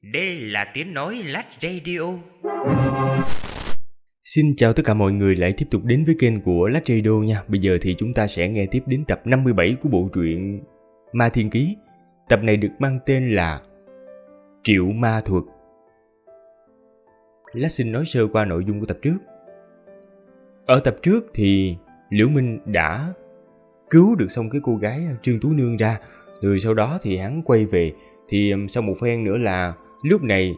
Đây là tiếng nói Lách Radio. Xin chào tất cả mọi người lại tiếp tục đến với kênh của Lách Radio nha. Bây giờ thì chúng ta sẽ nghe tiếp đến tập 57 của bộ truyện Ma Thiên Ký. Tập này được mang tên là Triệu Ma Thuật. Lách xin nói sơ qua nội dung của tập trước. Ở tập trước thì Liễu Minh đã cứu được xong cái cô gái Trương Tú Nương ra. Rồi sau đó thì hắn quay về. Thì sau một phen nữa là lúc này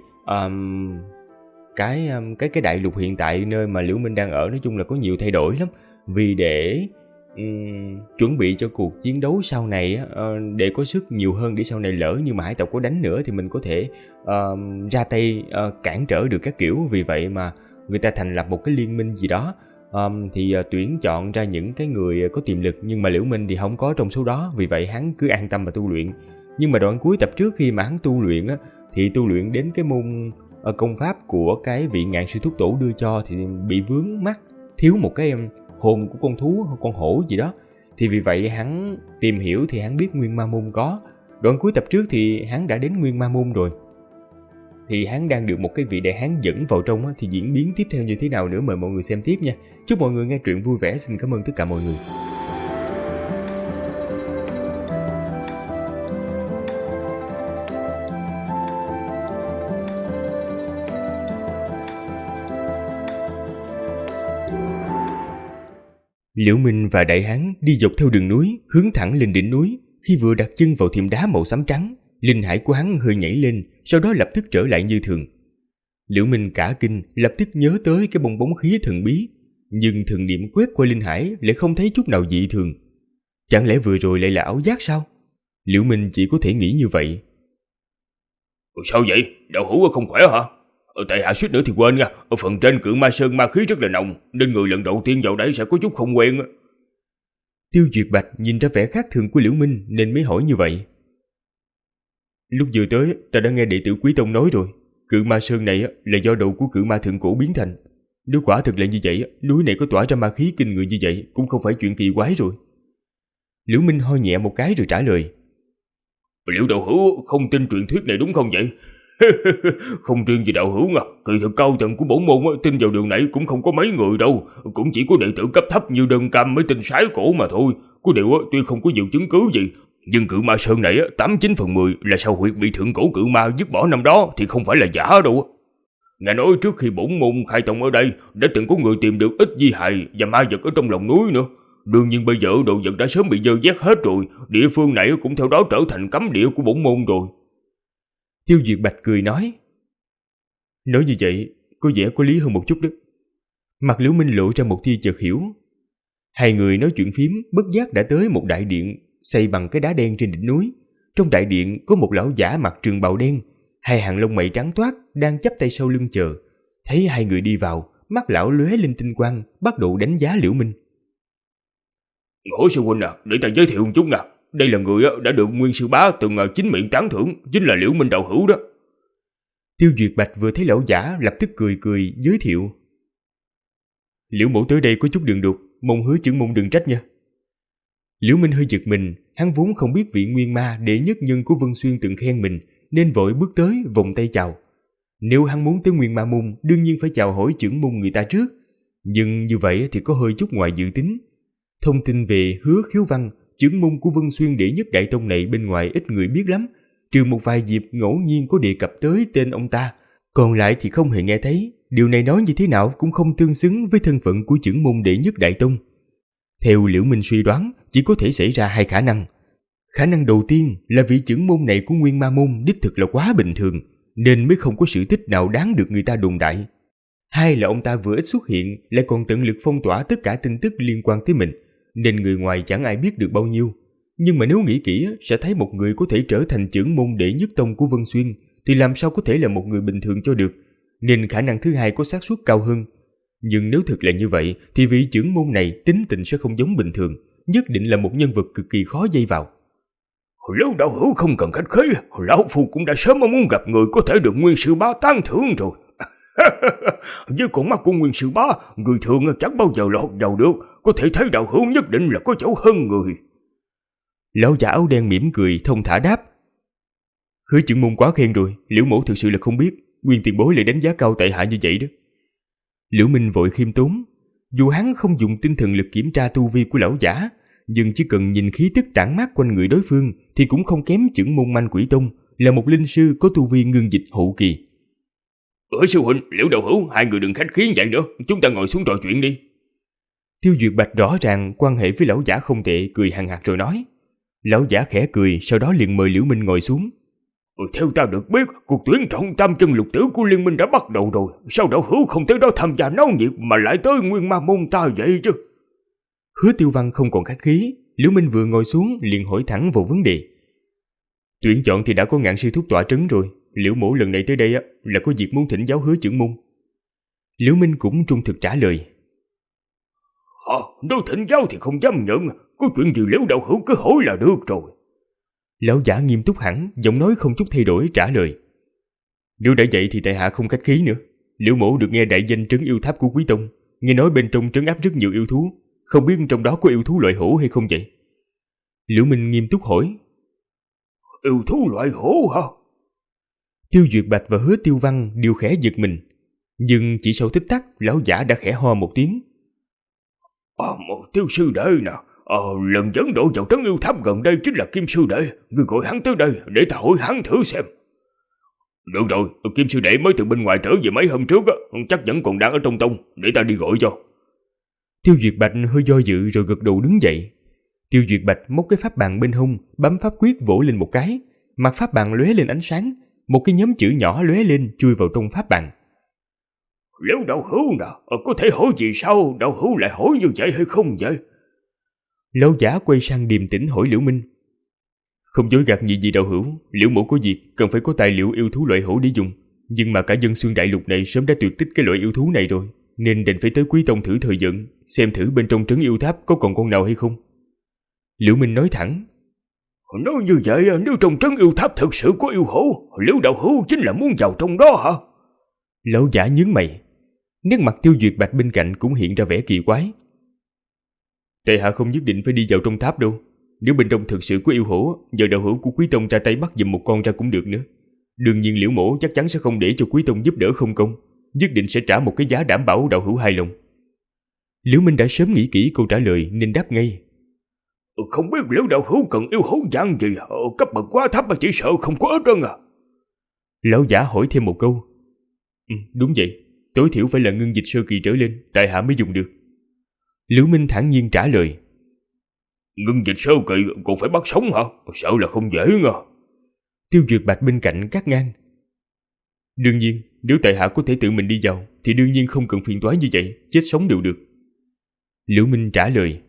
cái đại lục hiện tại nơi mà Liễu Minh đang ở nói chung là có nhiều thay đổi lắm. Vì để chuẩn bị cho cuộc chiến đấu sau này để có sức nhiều hơn, để sau này lỡ như mà hải tộc có đánh nữa thì mình có thể ra tay cản trở được các kiểu. Vì vậy mà người ta thành lập một cái liên minh gì đó, thì tuyển chọn ra những cái người có tiềm lực, nhưng mà Liễu Minh thì không có trong số đó. Vì vậy hắn cứ an tâm mà tu luyện. Nhưng mà đoạn cuối tập trước khi mà hắn tu luyện á, thì tu luyện đến cái môn công pháp của cái vị Ngạn Sư Thúc Tổ đưa cho thì bị vướng mắc, thiếu một cái hồn của con thú, con hổ gì đó. Thì vì vậy hắn tìm hiểu thì hắn biết Nguyên Ma Môn có. Đoạn cuối tập trước thì hắn đã đến Nguyên Ma Môn rồi. Thì hắn đang được một cái vị đại hán dẫn vào trong á, thì diễn biến tiếp theo như thế nào nữa mời mọi người xem tiếp nha. Chúc mọi người nghe truyện vui vẻ. Xin cảm ơn tất cả mọi người. Liễu Minh và đại hán đi dọc theo đường núi, hướng thẳng lên đỉnh núi. Khi vừa đặt chân vào thềm đá màu xám trắng, linh hải của hắn hơi nhảy lên, sau đó lập tức trở lại như thường. Liễu Minh cả kinh, lập tức nhớ tới cái bong bóng khí thần bí, nhưng thần niệm quét qua linh hải lại không thấy chút nào dị thường. Chẳng lẽ vừa rồi lại là ảo giác sao? Liễu Minh chỉ có thể nghĩ như vậy. Sao vậy? Đạo hữu không khỏe hả? Tại hạ suýt nữa thì quên nha, ở phần trên Cự Ma Sơn ma khí rất là nồng, nên người lần đầu tiên vào đấy sẽ có chút không quen. Tiêu Duyệt Bạch nhìn ra vẻ khác thường của Liễu Minh nên mới hỏi như vậy. Lúc vừa tới, ta đã nghe đệ tử Quý Tông nói rồi, Cự Ma Sơn này là do đầu của Cự Ma Thượng Cổ biến thành. Nếu quả thực là như vậy, núi này có tỏa ra ma khí kinh người như vậy cũng không phải chuyện kỳ quái rồi. Liễu Minh ho nhẹ một cái rồi trả lời. Liệu đạo hữu không tin truyền thuyết này đúng không vậy? Không riêng gì đạo hữu kỳ thực cao tầng của bổn môn tin vào điều này cũng không có mấy người đâu, cũng chỉ có đệ tử cấp thấp như Đơn Cam mới tin sái cổ mà thôi. Có điều tuy không có nhiều chứng cứ gì, nhưng Cự Ma Sơn này 89/10 là sao huyệt bị thượng cổ cự ma dứt bỏ năm đó thì không phải là giả đâu. Nghe nói trước khi bổn môn khai tông ở đây đã từng có người tìm được ít di hài và ma vật ở trong lòng núi nữa. Đương nhiên bây giờ đồ vật đã sớm bị dơ vét hết rồi, địa phương này cũng theo đó trở thành cấm địa của bổn môn rồi. Tiêu Duyệt Bạch cười nói. Nói như vậy có vẻ có lý hơn một chút đó. Mặt Liễu Minh lộ ra một tia chợt hiểu. Hai người nói chuyện phím, bất giác đã tới một đại điện xây bằng cái đá đen trên đỉnh núi. Trong đại điện có một lão giả mặc trường bào đen, hai hàng lông mày trắng toát đang chắp tay sau lưng chờ. Thấy hai người đi vào, mắt lão lóe lên tinh quang, bắt đầu đánh giá Liễu Minh. Ngũ sư huynh để ta giới thiệu một chút đây là người đã được Nguyên Sư Bá từng chính miệng tán thưởng, chính là Liễu Minh đạo hữu đó. Tiêu Duyệt Bạch vừa thấy lão giả lập tức cười giới thiệu. Liễu mẫu tới đây có chút đường đột, mong hứa trưởng môn đừng trách nha. Liễu Minh hơi giật mình, hắn vốn không biết vị nguyên ma đệ nhất nhân của Vân Xuyên từng khen mình, nên vội bước tới vòng tay chào. Nếu hắn muốn tới Nguyên Ma Môn, đương nhiên phải chào hỏi trưởng môn người ta trước, nhưng như vậy thì có hơi chút ngoài dự tính. Thông tin về Hứa Khiếu Văn, trưởng môn của Vân Xuyên đệ nhất đại tông này bên ngoài ít người biết lắm, trừ một vài dịp ngẫu nhiên có đề cập tới tên ông ta, còn lại thì không hề nghe thấy. Điều này nói như thế nào cũng không tương xứng với thân phận của trưởng môn đệ nhất đại tông. Theo Liễu Minh suy đoán, chỉ có thể xảy ra hai khả năng. Khả năng đầu tiên là vị trưởng môn này của Nguyên Ma Môn đích thực là quá bình thường, nên mới không có sự tích nào đáng được người ta đồn đại. Hai là ông ta vừa ít xuất hiện, lại còn tận lực phong tỏa tất cả tin tức liên quan tới mình, nên người ngoài chẳng ai biết được bao nhiêu. Nhưng mà nếu nghĩ kỹ sẽ thấy một người có thể trở thành trưởng môn đệ nhất tông của Vân Xuyên thì làm sao có thể là một người bình thường cho được, nên khả năng thứ hai có xác suất cao hơn. Nhưng nếu thực là như vậy thì vị trưởng môn này tính tình sẽ không giống bình thường, nhất định là một nhân vật cực kỳ khó dây vào. Lão đạo hữu không cần khách khí, lão phu cũng đã sớm muốn gặp người có thể được Nguyên Sư Bá tán thưởng rồi. Với con mắt của Nguyên Sư Bá, người thường chẳng bao giờ lọt vào được, có thể thấy đạo hữu nhất định là có chỗ hơn người. Lão giả áo đen mỉm cười thông thả đáp. Hứa trưởng môn quá khen rồi, Liễu mỗ thực sự là không biết Nguyên tiền bối lại đánh giá cao tại hạ như vậy đó. Liễu Minh vội khiêm tốn. Dù hắn không dùng tinh thần lực kiểm tra tu vi của lão giả, nhưng chỉ cần nhìn khí tức tản mát quanh người đối phương thì cũng không kém trưởng môn Manh Quỷ Tông, là một linh sư có tu vi ngưng dịch hậu kỳ. Sư huynh, Liễu đạo hữu, hai người đừng khách khí vậy nữa, chúng ta ngồi xuống trò chuyện đi. Tiêu Duyệt Bạch rõ ràng quan hệ với lão giả không tệ, cười hằng hạc rồi nói. Lão giả khẽ cười, sau đó liền mời Liễu Minh ngồi xuống. Theo ta được biết, cuộc tuyển chọn tam chân lục tử của liên minh đã bắt đầu rồi. Sao đạo hữu không tới đó tham gia náo nhiệt mà lại tới Nguyên Ma môn ta vậy chứ? Hứa Tiêu Văn không còn khách khí, Liễu Minh vừa ngồi xuống liền hỏi thẳng vào vấn đề. Tuyển chọn thì đã có Ngạn sư thúc tọa trấn rồi, Liễu mỗ lần này tới đây là có việc muốn thỉnh giáo Hứa trưởng môn. Liễu Minh cũng trung thực trả lời. Nếu thỉnh giáo thì không dám nhận, có chuyện gì Liễu đạo hữu cứ hỏi là được rồi. Lão giả nghiêm túc hẳn, giọng nói không chút thay đổi trả lời. Nếu đã vậy thì tại hạ không khách khí nữa. Liễu mỗ được nghe đại danh trấn yêu tháp của Quý Tông, nghe nói bên trong trấn áp rất nhiều yêu thú, không biết trong đó có yêu thú loại hổ hay không vậy? Liễu Minh nghiêm túc hỏi. Yêu thú loại hổ hả? Tiêu Duyệt Bạch và Hứa Tiêu Văn đều khẽ giật mình, nhưng chỉ sau tích tắc lão giả đã khẽ ho một tiếng. Tiêu sư đệ nè, lần dẫn độ vào trấn yêu tháp gần đây chính là Kim sư đệ, ngươi gọi hắn tới đây để ta hỏi hắn thử xem. Được rồi, Kim sư đệ mới từ bên ngoài trở về mấy hôm trước chắc vẫn còn đang ở trong tông, để ta đi gọi cho. Tiêu Duyệt Bạch hơi do dự rồi gật đầu đứng dậy. Tiêu Duyệt Bạch móc cái pháp bàn bên hông, bấm pháp quyết vỗ lên một cái, mặt pháp bàn lóe lên ánh sáng, một cái nhóm chữ nhỏ lóe lên chui vào trong pháp bàn. Liễu đạo hữu nè, có thể hỏi gì sao đạo hữu lại hỏi như vậy hay không vậy? Lão giả quay sang điềm tĩnh hỏi Liễu Minh. Không dối gạt gì đạo hữu, Liễu mỗ có việc cần phải có tài liệu yêu thú loại hổ để dùng, nhưng mà cả dân xuyên đại lục này sớm đã tuyệt tích cái loại yêu thú này rồi, nên định phải tới Quý Tông thử thời vận, xem thử bên trong trấn yêu tháp có còn con nào hay không. Liễu Minh nói thẳng. Nói như vậy, nếu trong trấn yêu tháp thực sự có yêu hổ, Liễu đạo hữu chính là muốn vào trong đó hả? Lão giả nhướng mày. Nét mặt Tiêu Duyệt Bạch bên cạnh cũng hiện ra vẻ kỳ quái. Tại hạ không nhất định phải đi vào trong tháp đâu. Nếu bên trong thực sự có yêu hổ, giờ đạo hữu của Quý Tông ra tay bắt giùm một con ra cũng được nữa. Đương nhiên Liễu mỗ chắc chắn sẽ không để cho Quý Tông giúp đỡ không công, nhất định sẽ trả một cái giá đảm bảo đạo hữu hài lòng. Liễu Minh đã sớm nghĩ kỹ câu trả lời nên đáp ngay. Không biết Liễu đạo hữu cần yêu hổ dạng gì, cấp bậc quá thấp mà chỉ sợ không có ít đơn à? Lão giả hỏi thêm một câu. Đúng vậy, tối thiểu phải là ngưng dịch sơ kỳ trở lên, tại hạ mới dùng được. Liễu Minh thản nhiên trả lời. Ngưng dịch sơ kỳ còn phải bắt sống hả? Sợ là không dễ nha. Tiêu Duyệt Bạch bên cạnh cắt ngang. Đương nhiên, nếu tại hạ có thể tự mình đi vào thì đương nhiên không cần phiền toái như vậy, chết sống đều được. Liễu Minh trả lời.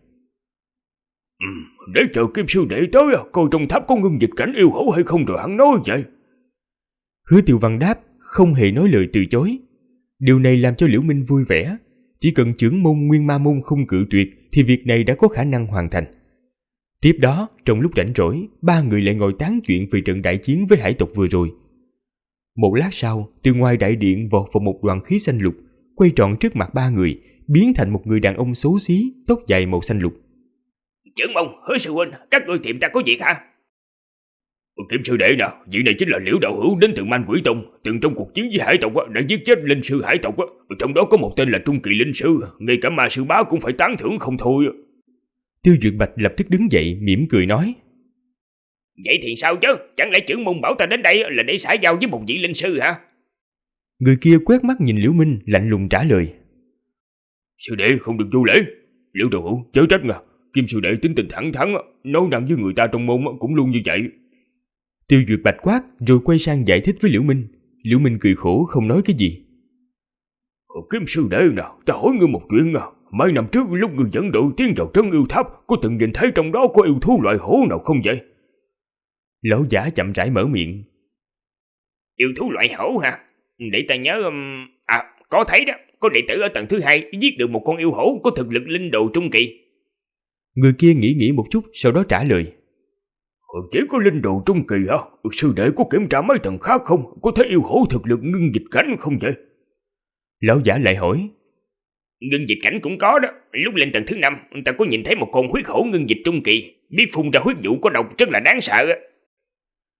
Để chờ Kim sư đệ tới coi trong tháp có ngưng dịch cảnh yêu hổ hay không rồi hắn nói vậy. Hứa Tiêu Văn đáp, không hề nói lời từ chối. Điều này làm cho Liễu Minh vui vẻ. Chỉ cần trưởng môn Nguyên Ma môn không cự tuyệt thì việc này đã có khả năng hoàn thành. Tiếp đó, trong lúc rảnh rỗi, ba người lại ngồi tán chuyện về trận đại chiến với hải tộc vừa rồi. Một lát sau, từ ngoài đại điện vọt vào một đoàn khí xanh lục, quay tròn trước mặt ba người, biến thành một người đàn ông xấu xí, tóc dài màu xanh lục. Trưởng môn, Hứa sư huynh, các ngươi tìm ta có việc hả? Kim sư đệ nè, vị này chính là Liễu đạo hữu đến từ Manh Quỷ Tông, từng trong cuộc chiến với hải tộc đã giết chết linh sư hải tộc, trong đó có một tên là trung kỳ linh sư, ngay cả ma sư bá cũng phải tán thưởng không thôi. Tiêu Duyệt Bạch lập tức đứng dậy mỉm cười nói. Vậy thì sao chứ, chẳng lẽ trưởng môn bảo ta đến đây là để xã giao với một vị linh sư hả? Người kia quét mắt nhìn Liễu Minh lạnh lùng trả lời. Sư đệ không được vô lễ. Liễu đạo hữu chớ trách nha, Kim sư đệ tính tình thẳng thắn, nói năng với người ta trong môn cũng luôn như vậy. Tiêu Duyệt Bạch quát rồi quay sang giải thích với Liễu Minh. Liễu Minh cười khổ không nói cái gì. Kim sư đệ nè, ta hỏi ngươi một chuyện nè. Mấy năm trước lúc ngươi dẫn đội tiến vào trấn yêu tháp, có từng nhìn thấy trong đó có yêu thú loại hổ nào không vậy? Lão giả chậm rãi mở miệng. Yêu thú loại hổ hả? Để ta nhớ... có thấy đó, có đệ tử ở tầng thứ 2 giết được một con yêu hổ có thực lực linh đồ trung kỳ. Người kia nghĩ một chút sau đó trả lời. Chỉ có linh đồ trung kỳ hả? Sư đệ có kiểm tra mấy tầng khác không? Có thấy yêu hổ thực lực ngưng dịch cảnh không vậy? Lão giả lại hỏi. Ngưng dịch cảnh cũng có đó. Lúc lên tầng thứ 5, ta có nhìn thấy một con huyết hổ ngưng dịch trung kỳ, biết phun ra huyết vụ có độc rất là đáng sợ.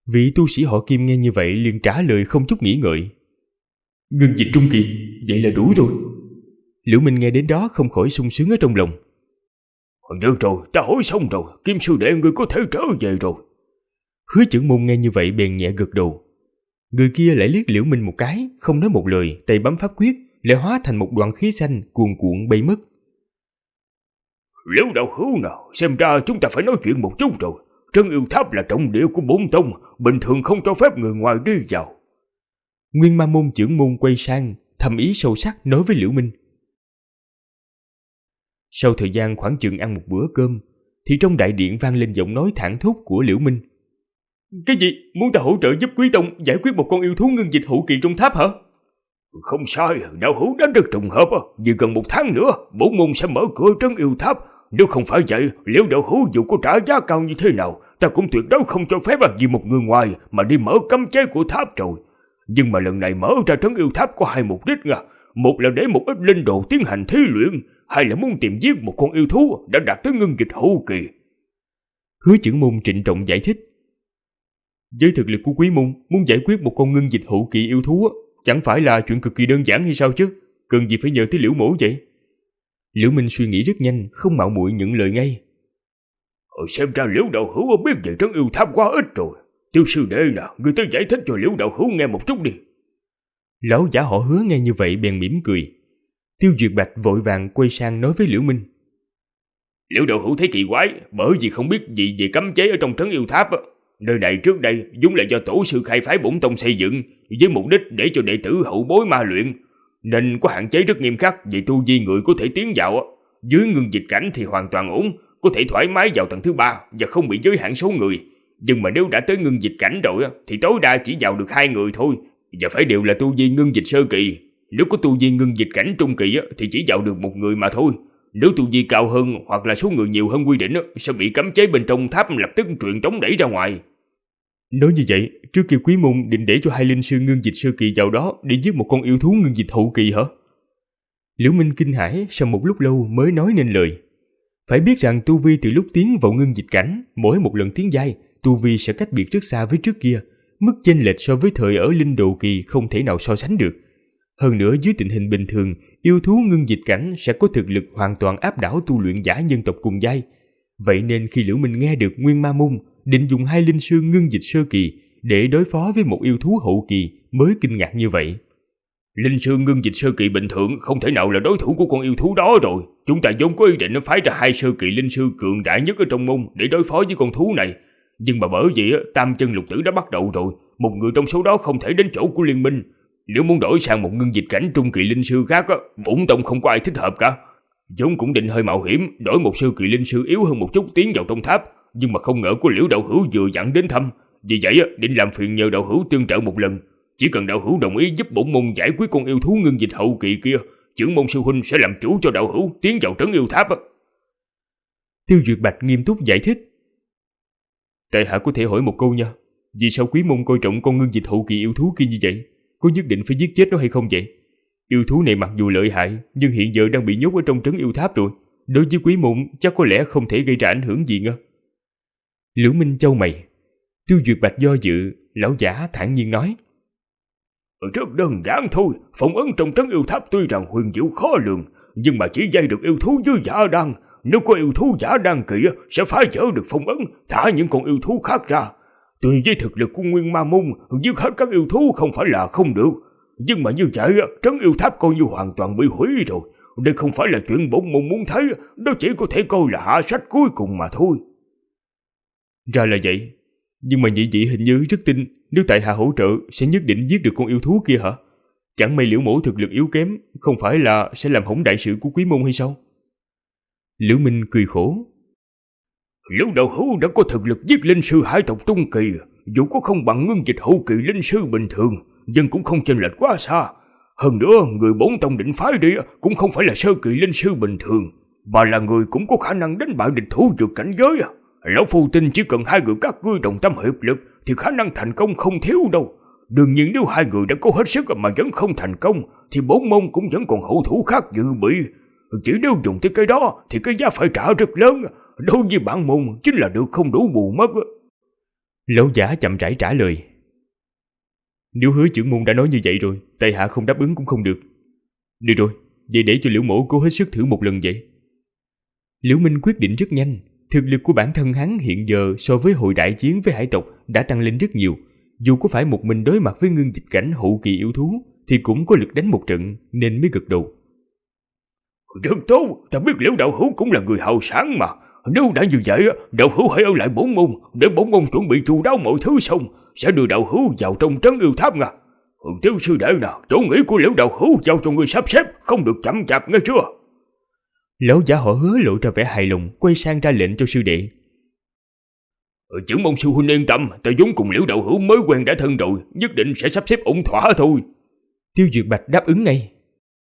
Vị tu sĩ họ Kim nghe như vậy liền trả lời không chút nghĩ ngợi. Ngưng dịch trung kỳ, vậy là đủ rồi. Liễu Minh nghe đến đó không khỏi sung sướng ở trong lòng. Được rồi, ta hỏi xong rồi, Kim sư đệ ngươi có thể trở về rồi. Hứa Chưởng Môn nghe như vậy bèn nhẹ gật đầu. Người kia lại liếc Liễu Minh một cái, không nói một lời, tay bấm pháp quyết, lại hóa thành một đoàn khí xanh cuồn cuộn bay mất. Liễu đạo hữu nào, xem ra chúng ta phải nói chuyện một chút rồi. Trấn Yêu Tháp là trọng địa của bổn tông, bình thường không cho phép người ngoài đi vào. Nguyên Ma Môn trưởng môn quay sang, thầm ý sâu sắc nói với Liễu Minh. Sau thời gian khoảng chừng ăn một bữa cơm, thì trong đại điện vang lên giọng nói thảng thốt của Liễu Minh. Cái gì? Muốn ta hỗ trợ giúp Quý Tông giải quyết một con yêu thú ngưng dịch hậu kỳ trong tháp hả? Không sai, đạo hữu đến được trùng hợp. Vì gần một tháng nữa, bổn môn sẽ mở cửa Trấn Yêu Tháp. Nếu không phải vậy, Liễu đạo hữu dù có trả giá cao như thế nào, ta cũng tuyệt đối không cho phép vì một người ngoài mà đi mở cấm chế của tháp rồi. Nhưng mà lần này mở ra Trấn Yêu Tháp có hai mục đích nha. Một là để một ít linh đồ tiến hành thí luyện, hai là muốn tìm giết một con yêu thú đã đạt tới ngưng dịch hậu kỳ. Hứa Chưởng Môn trịnh trọng giải thích. Với thực lực của Quý môn, muốn giải quyết một con ngưng dịch hậu kỳ yêu thú chẳng phải là chuyện cực kỳ đơn giản hay sao chứ? Cần gì phải nhờ tới Liễu mỗ vậy? Liễu Minh suy nghĩ rất nhanh, không mạo muội nhận lời ngay. Xem ra Liễu đạo hữu biết về Trấn Yêu Tháp quá ít rồi. Tiêu sư đệ nè, người tới giải thích cho Liễu đạo hữu nghe một chút đi. Lão giả họ Hứa nghe như vậy bèn mỉm cười. Tiêu Duyệt Bạch vội vàng quay sang nói với Liễu Minh. Liễu đạo hữu thấy kỳ quái, bởi vì không biết gì về cấm chế ở trong Trấn Yêu Tháp. Nơi này trước đây vốn là do tổ sư khai phái bổn tông xây dựng với mục đích để cho đệ tử hậu bối ma luyện, nên có hạn chế rất nghiêm khắc về tu vi người có thể tiến vào. Dưới ngưng dịch cảnh thì hoàn toàn ổn, có thể thoải mái vào tầng thứ 3 và không bị giới hạn số người. Nhưng mà nếu đã tới ngưng dịch cảnh rồi thì tối đa chỉ vào được 2 người thôi, và phải đều là tu vi ngưng dịch sơ kỳ. Nếu có tu vi ngưng dịch cảnh trung kỳ thì chỉ vào được 1 người mà thôi. Nếu tu vi cao hơn hoặc là số người nhiều hơn quy định sẽ bị cấm chế bên trong tháp lập tức truyền tống đẩy ra ngoài. Nói như vậy, trước kia Quý môn định để cho 2 linh sư ngưng dịch sơ kỳ vào đó để giết một con yêu thú ngưng dịch hậu kỳ hả? Liễu Minh kinh hãi, sau một lúc lâu mới nói nên lời. Phải biết rằng tu vi từ lúc tiến vào ngưng dịch cảnh, mỗi một lần tiến giai, tu vi sẽ cách biệt rất xa với trước kia, mức chênh lệch so với thời ở linh đồ kỳ không thể nào so sánh được. Hơn nữa dưới tình hình bình thường, yêu thú ngưng dịch cảnh sẽ có thực lực hoàn toàn áp đảo tu luyện giả nhân tộc cùng giai. Vậy nên khi Liễu Minh nghe được Nguyên Ma Môn định dùng 2 linh sư ngưng dịch sơ kỳ để đối phó với một yêu thú hậu kỳ mới kinh ngạc như vậy. Linh sư ngưng dịch sơ kỳ bình thường không thể nào là đối thủ của con yêu thú đó rồi. Chúng ta vốn có ý định phái ra 2 sơ kỳ linh sư cường đại nhất ở trong môn để đối phó với con thú này. Nhưng mà bởi vì Tam Chân Lục Tử đã bắt đầu rồi, một người trong số đó không thể đến chỗ của liên minh. Nếu muốn đổi sang một ngưng dịch cảnh trung kỳ linh sư khác bổn tông không có ai thích hợp cả. Vốn cũng định hơi mạo hiểm đổi một sơ kỳ linh sư yếu hơn một chút tiến vào trong tháp, nhưng mà không ngờ có Liễu đạo hữu vừa dặn đến thăm, vì vậy định làm phiền nhờ đạo hữu tương trợ một lần. Chỉ cần đạo hữu đồng ý giúp bổn môn giải quyết con yêu thú ngưng dịch hậu kỳ kia, trưởng môn sư huynh sẽ làm chủ cho đạo hữu tiến vào Trấn Yêu Tháp. Tiêu Duyệt Bạch nghiêm túc giải thích. Tại hạ có thể hỏi một câu nha, vì sao Quý môn coi trọng con ngưng dịch hậu kỳ yêu thú kia như vậy? Có nhất định phải giết chết nó hay không vậy? Yêu thú này mặc dù lợi hại, nhưng hiện giờ đang bị nhốt ở trong Trấn Yêu Tháp rồi. Đối với Quý môn chắc có lẽ không thể gây ra ảnh hưởng gì ngơ. Liễu Minh chau mày. Tiêu Duyệt Bạch do dự, lão giả thản nhiên nói. Rất đơn giản thôi, phong ấn trong Trấn Yêu Tháp tuy rằng huyền diệu khó lường, nhưng mà chỉ dây được yêu thú dưới giả đan. Nếu có yêu thú giả đan kỳ sẽ phá vỡ được phong ấn, thả những con yêu thú khác ra. Tuy với thực lực của Nguyên Ma Môn giết hết các yêu thú không phải là không được, nhưng mà như vậy Trấn Yêu Tháp coi như hoàn toàn bị hủy rồi. Đây không phải là chuyện bổn môn muốn thấy, đó chỉ có thể coi là hạ sách cuối cùng mà thôi. Ra là vậy, nhưng mà nhị vị hình như rất tin nếu tại hạ hỗ trợ sẽ nhất định giết được con yêu thú kia hả? Chẳng may Liễu mỗ thực lực yếu kém, không phải là sẽ làm hỏng đại sự của Quý môn hay sao? Liễu Minh cười khổ. Liễu đạo hữu đã có thực lực giết linh sư hải tộc trung kỳ, dù có không bằng ngưng dịch hậu kỳ linh sư bình thường, nhưng cũng không chênh lệch quá xa. Hơn nữa, người bổn tông định phái đi cũng không phải là sơ kỳ linh sư bình thường, mà là người cũng có khả năng đánh bại địch thủ vượt cảnh giới. Lão phu tin chỉ cần 2 người các ngươi đồng tâm hiệp lực thì khả năng thành công không thiếu đâu. Đương nhiên nếu 2 người đã cố hết sức mà vẫn không thành công thì bổn môn cũng vẫn còn hậu thủ khác dự bị. Chỉ nếu dùng tới cái đó thì cái giá phải trả rất lớn, đối với bản môn chính là được không đủ bù mất. Lão giả chậm rãi trả lời. Nếu hứa trưởng môn đã nói như vậy rồi, tại hạ không đáp ứng cũng không được. Được rồi, vậy để cho Liễu mỗ cố hết sức thử một lần vậy. Liễu Minh quyết định rất nhanh. Thực lực của bản thân hắn hiện giờ so với hồi đại chiến với hải tộc đã tăng lên rất nhiều. Dù có phải một mình đối mặt với ngưng dịch cảnh hậu kỳ yêu thú thì cũng có lực đánh một trận, nên mới gật đầu. Rất tốt, ta biết Liễu đạo hữu cũng là người hào sáng mà. Nếu đã như vậy, đạo hữu hãy ở lại bổn môn, để bổn môn chuẩn bị chu đáo mọi thứ xong, sẽ đưa đạo hữu vào trong trấn yêu tháp nha. Tiểu sư đệ nào, chỗ nghỉ của Liễu đạo hữu giao cho người sắp xếp, không được chậm chạp nghe chưa? Lão giả họ Hứa lộ ra vẻ hài lòng, quay sang ra lệnh cho sư đệ. Trưởng môn sư huynh yên tâm, ta vốn cùng Liễu đạo hữu mới quen đã thân rồi, nhất định sẽ sắp xếp ổn thỏa thôi. Tiêu Duyệt Bạch đáp ứng ngay.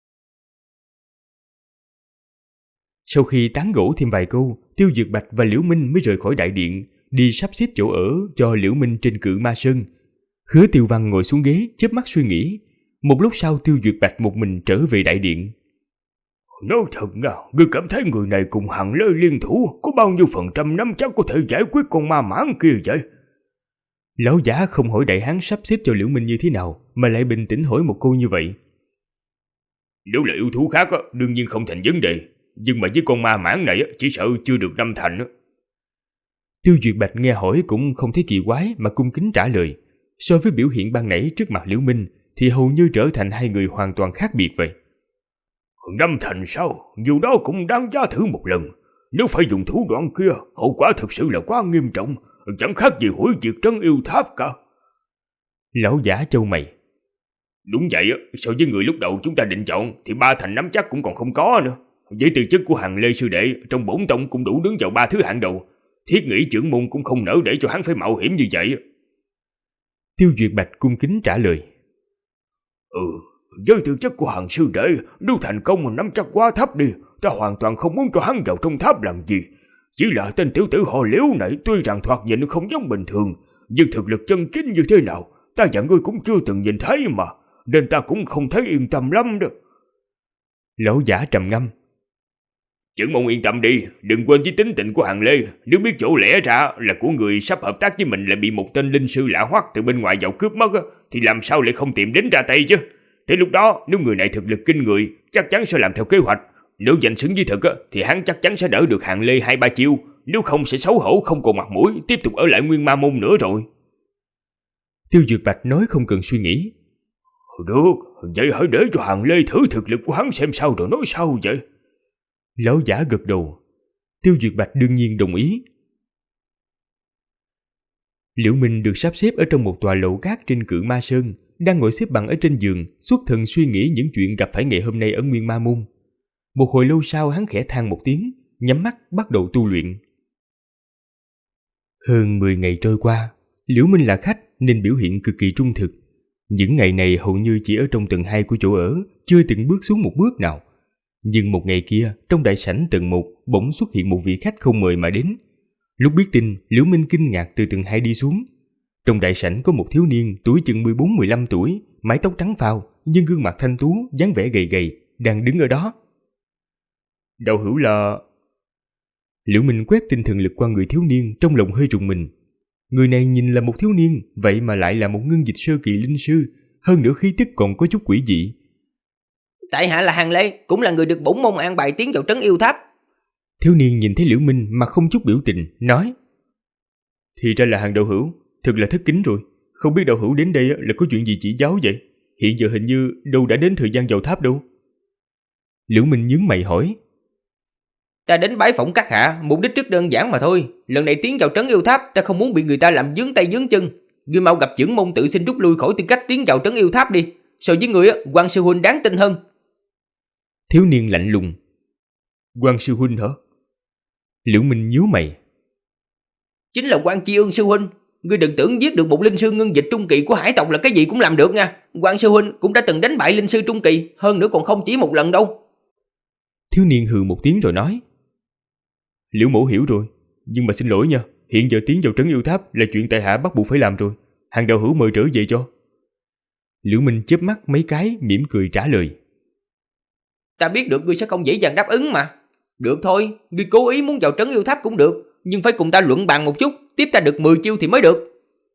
Sau khi tán gẫu thêm vài câu, Tiêu Duyệt Bạch và Liễu Minh mới rời khỏi đại điện, đi sắp xếp chỗ ở cho Liễu Minh trên Cự Ma Sơn. Hứa Tiêu Văn ngồi xuống ghế, chớp mắt suy nghĩ. Một lúc sau, Tiêu Duyệt Bạch một mình trở về đại điện. Nói thật nha, ngươi cảm thấy người này cùng Hằng Lê liên thủ có bao nhiêu phần trăm nắm chắc có thể giải quyết con ma mãng kia vậy? Lão giả không hỏi đại hán sắp xếp cho Liễu Minh như thế nào, mà lại bình tĩnh hỏi một câu như vậy. Nếu là yêu thú khác, đương nhiên không thành vấn đề, nhưng mà với con ma mãng này chỉ sợ chưa được 5 thành. Tiêu Duyệt Bạch nghe hỏi cũng không thấy kỳ quái mà cung kính trả lời. So với biểu hiện ban nãy trước mặt Liễu Minh thì hầu như trở thành hai người hoàn toàn khác biệt vậy. 5 thành sao? Dù đó cũng đáng giá thử một lần. Nếu phải dùng thủ đoạn kia, hậu quả thực sự là quá nghiêm trọng, chẳng khác gì hủy diệt trấn yêu tháp cả. Lão giả chau mày. Đúng vậy, so với người lúc đầu chúng ta định chọn thì 3 thành nắm chắc cũng còn không có nữa. Với tư chất của Hằng Lê sư đệ, trong bổn tông cũng đủ đứng vào 3 thứ hạng đầu. Thiết nghĩ trưởng môn cũng không nỡ để cho hắn phải mạo hiểm như vậy. Tiêu Duyệt Bạch cung kính trả lời. Với tư chất của Hằng sư đệ, nếu thành công nắm chắc quá thấp đi, ta hoàn toàn không muốn cho hắn vào trong tháp làm gì. Chỉ là tên tiểu tử họ Liễu này tuy rằng thoạt nhìn không giống bình thường, nhưng thực lực chân chính như thế nào, ta và ngươi cũng chưa từng nhìn thấy mà, nên ta cũng không thấy yên tâm lắm đâu. Lão giả trầm ngâm. Trưởng môn yên tâm đi, đừng quên với tính tình của Hằng Lê, nếu biết chỗ lẽ ra là của người sắp hợp tác với mình lại bị một tên linh sư lạ hoắc từ bên ngoài vào cướp mất, thì làm sao lại không tìm đến ra tay chứ. Tới lúc đó, nếu người này thực lực kinh người, chắc chắn sẽ làm theo kế hoạch. Nếu giành xứng với thực thì hắn chắc chắn sẽ đỡ được Hằng Lê 2-3 chiêu, nếu không sẽ xấu hổ không còn mặt mũi, tiếp tục ở lại Nguyên Ma Môn nữa rồi. Tiêu Duyệt Bạch nói không cần suy nghĩ. Được, vậy hãy để cho Hằng Lê thử thực lực của hắn xem sao rồi nói sao vậy. Lão giả gật đầu. Tiêu Duyệt Bạch đương nhiên đồng ý. Liễu Minh được sắp xếp ở trong một tòa lầu cát trên Cự Ma Sơn, đang ngồi xếp bằng ở trên giường, xuất thần suy nghĩ những chuyện gặp phải ngày hôm nay ở Nguyên Ma Môn. Một hồi lâu sau hắn khẽ than một tiếng, nhắm mắt bắt đầu tu luyện. Hơn 10 ngày trôi qua, Liễu Minh là khách nên biểu hiện cực kỳ trung thực. Những ngày này hầu như chỉ ở trong tầng 2 của chỗ ở, chưa từng bước xuống một bước nào. Nhưng một ngày kia, trong đại sảnh tầng 1 bỗng xuất hiện một vị khách không mời mà đến. Lúc biết tin, Liễu Minh kinh ngạc từ tầng 2 đi xuống. Trong đại sảnh có một thiếu niên tuổi chừng 14-15 tuổi, mái tóc trắng phao, nhưng gương mặt thanh tú, dáng vẻ gầy gầy, đang đứng ở đó. Đạo hữu là... Liễu Minh quét tinh thần lực qua người thiếu niên, trong lòng hơi rùng mình. Người này nhìn là một thiếu niên, vậy mà lại là một ngưng dịch sơ kỳ linh sư, hơn nữa khí tức còn có chút quỷ dị. Tại hạ là Hằng Lê, cũng là người được bổn môn an bài tiến vào trấn yêu tháp. Thiếu niên nhìn thấy Liễu Minh mà không chút biểu tình, nói: Thì ra là Hằng đạo hữu, thật là thất kính rồi. Không biết đạo hữu đến đây là có chuyện gì chỉ giáo vậy? Hiện giờ hình như đâu đã đến thời gian vào tháp đâu. Liễu Minh nhướng mày hỏi: Ta đến bái phỏng các hạ, mục đích rất đơn giản mà thôi. Lần này tiến vào trấn yêu tháp, ta không muốn bị người ta làm vướng tay vướng chân. Ngươi mau gặp trưởng môn tự xin rút lui khỏi tư cách tiến vào trấn yêu tháp đi. So với người, Quan sư huynh đáng tin hơn. Thiếu niên lạnh lùng: Quan sư huynh hả? Liễu Minh nhíu mày: Chính là Quan Chi Ương sư huynh. Ngươi đừng tưởng giết được một linh sư ngưng dịch trung kỳ của hải tộc là cái gì cũng làm được nha. Quan sư huynh cũng đã từng đánh bại linh sư trung kỳ, hơn nữa còn không chỉ một lần đâu. Thiếu niên hừ một tiếng rồi nói: Liễu mẫu hiểu rồi, nhưng mà xin lỗi nha, hiện giờ tiến vào trấn yêu tháp là chuyện tại hạ bắt buộc phải làm rồi. Hằng đạo hữu mời trở về cho. Liễu Minh chớp mắt mấy cái, mỉm cười trả lời: Ta biết được ngươi sẽ không dễ dàng đáp ứng mà. Được thôi, ngươi cố ý muốn vào trấn yêu tháp cũng được, nhưng phải cùng ta luận bàn một chút, tiếp ta được 10 chiêu thì mới được.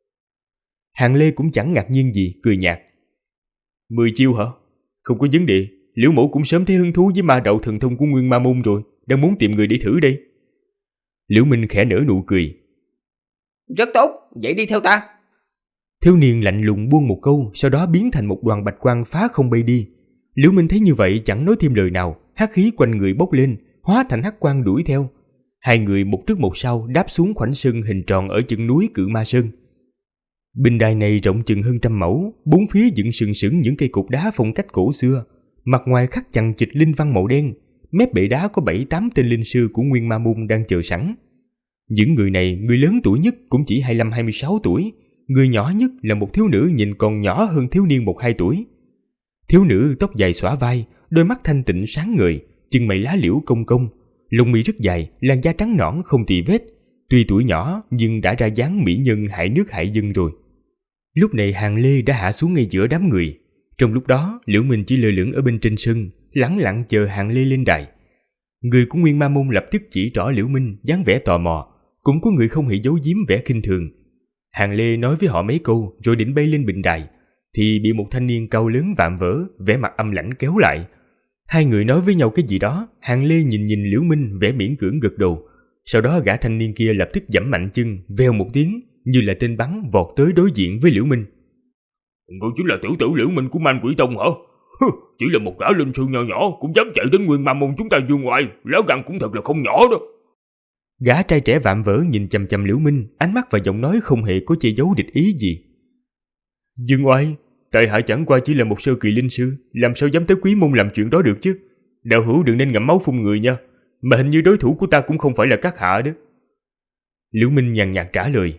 Hàng Lê cũng chẳng ngạc nhiên gì, cười nhạt. 10 chiêu hả? Không có vấn đề, Liễu mẫu cũng sớm thấy hứng thú với ma đạo thần thông của Nguyên Ma Môn rồi, đang muốn tìm người để thử đây. Liễu Minh khẽ nở nụ cười. Rất tốt, vậy đi theo ta. Thiếu niên lạnh lùng buông một câu, sau đó biến thành một đoàn bạch quang phá không bay đi. Liễu Minh thấy như vậy chẳng nói thêm lời nào, hắc khí quanh người bốc lên, hóa thành hắc quang đuổi theo. Hai người một trước một sau đáp xuống khoảnh sân hình tròn ở chân núi Cự Ma Sơn. Bình đài này rộng chừng hơn 100 mẫu, bốn phía dựng sừng sững những cây cột đá phong cách cổ xưa, mặt ngoài khắc chằng chịt linh văn màu đen. Mép bệ đá có 7-8 tên linh sư của Nguyên Ma Môn đang chờ sẵn. Những người này, người lớn tuổi nhất cũng chỉ 25-26 tuổi, người nhỏ nhất là một thiếu nữ nhìn còn nhỏ hơn thiếu niên 1-2 tuổi. Thiếu nữ tóc dài xõa vai, đôi mắt thanh tịnh sáng ngời, chân mày lá liễu cong cong, lông mi rất dài, làn da trắng nõn không tì vết. Tuy tuổi nhỏ nhưng đã ra dáng mỹ nhân hại nước hại dân rồi. Lúc này Hàng Lê đã hạ xuống ngay giữa đám người. Trong lúc đó, Liễu Minh chỉ lơ lửng ở bên trên sân, lẳng lặng chờ Hàng Lê lên đài. Người của Nguyên Ma Môn lập tức chỉ trỏ Liễu Minh, dáng vẻ tò mò, cũng có người không hề giấu giếm vẻ khinh thường. Hàng Lê nói với họ mấy câu rồi định bay lên bình đài, thì bị một thanh niên cao lớn vạm vỡ, vẻ mặt âm lãnh kéo lại. Hai người nói với nhau cái gì đó, Hàng Lê nhìn Liễu Minh vẻ miễn cưỡng gật đầu. Sau đó gã thanh niên kia lập tức giẫm mạnh chân, vèo một tiếng, như là tên bắn vọt tới đối diện với Liễu Minh. Ngươi chính là tiểu tử Liễu Minh của Man Quỷ Tông hả? Chỉ là một gã linh sư nho nhỏ cũng dám chạy đến Nguyên Ma Môn chúng ta dương ngoại, lá gan cũng thật là không nhỏ đó. Gã trai trẻ vạm vỡ nhìn chằm chằm Liễu Minh, ánh mắt và giọng nói không hề có che giấu địch ý gì. Dương oai, tại hạ chẳng qua chỉ là một sơ kỳ linh sư, làm sao dám tới Quý Môn làm chuyện đó được chứ? Đạo hữu đừng nên ngậm máu phun người nha, mà hình như đối thủ của ta cũng không phải là các hạ đó. Liễu Minh nhàn nhạt trả lời.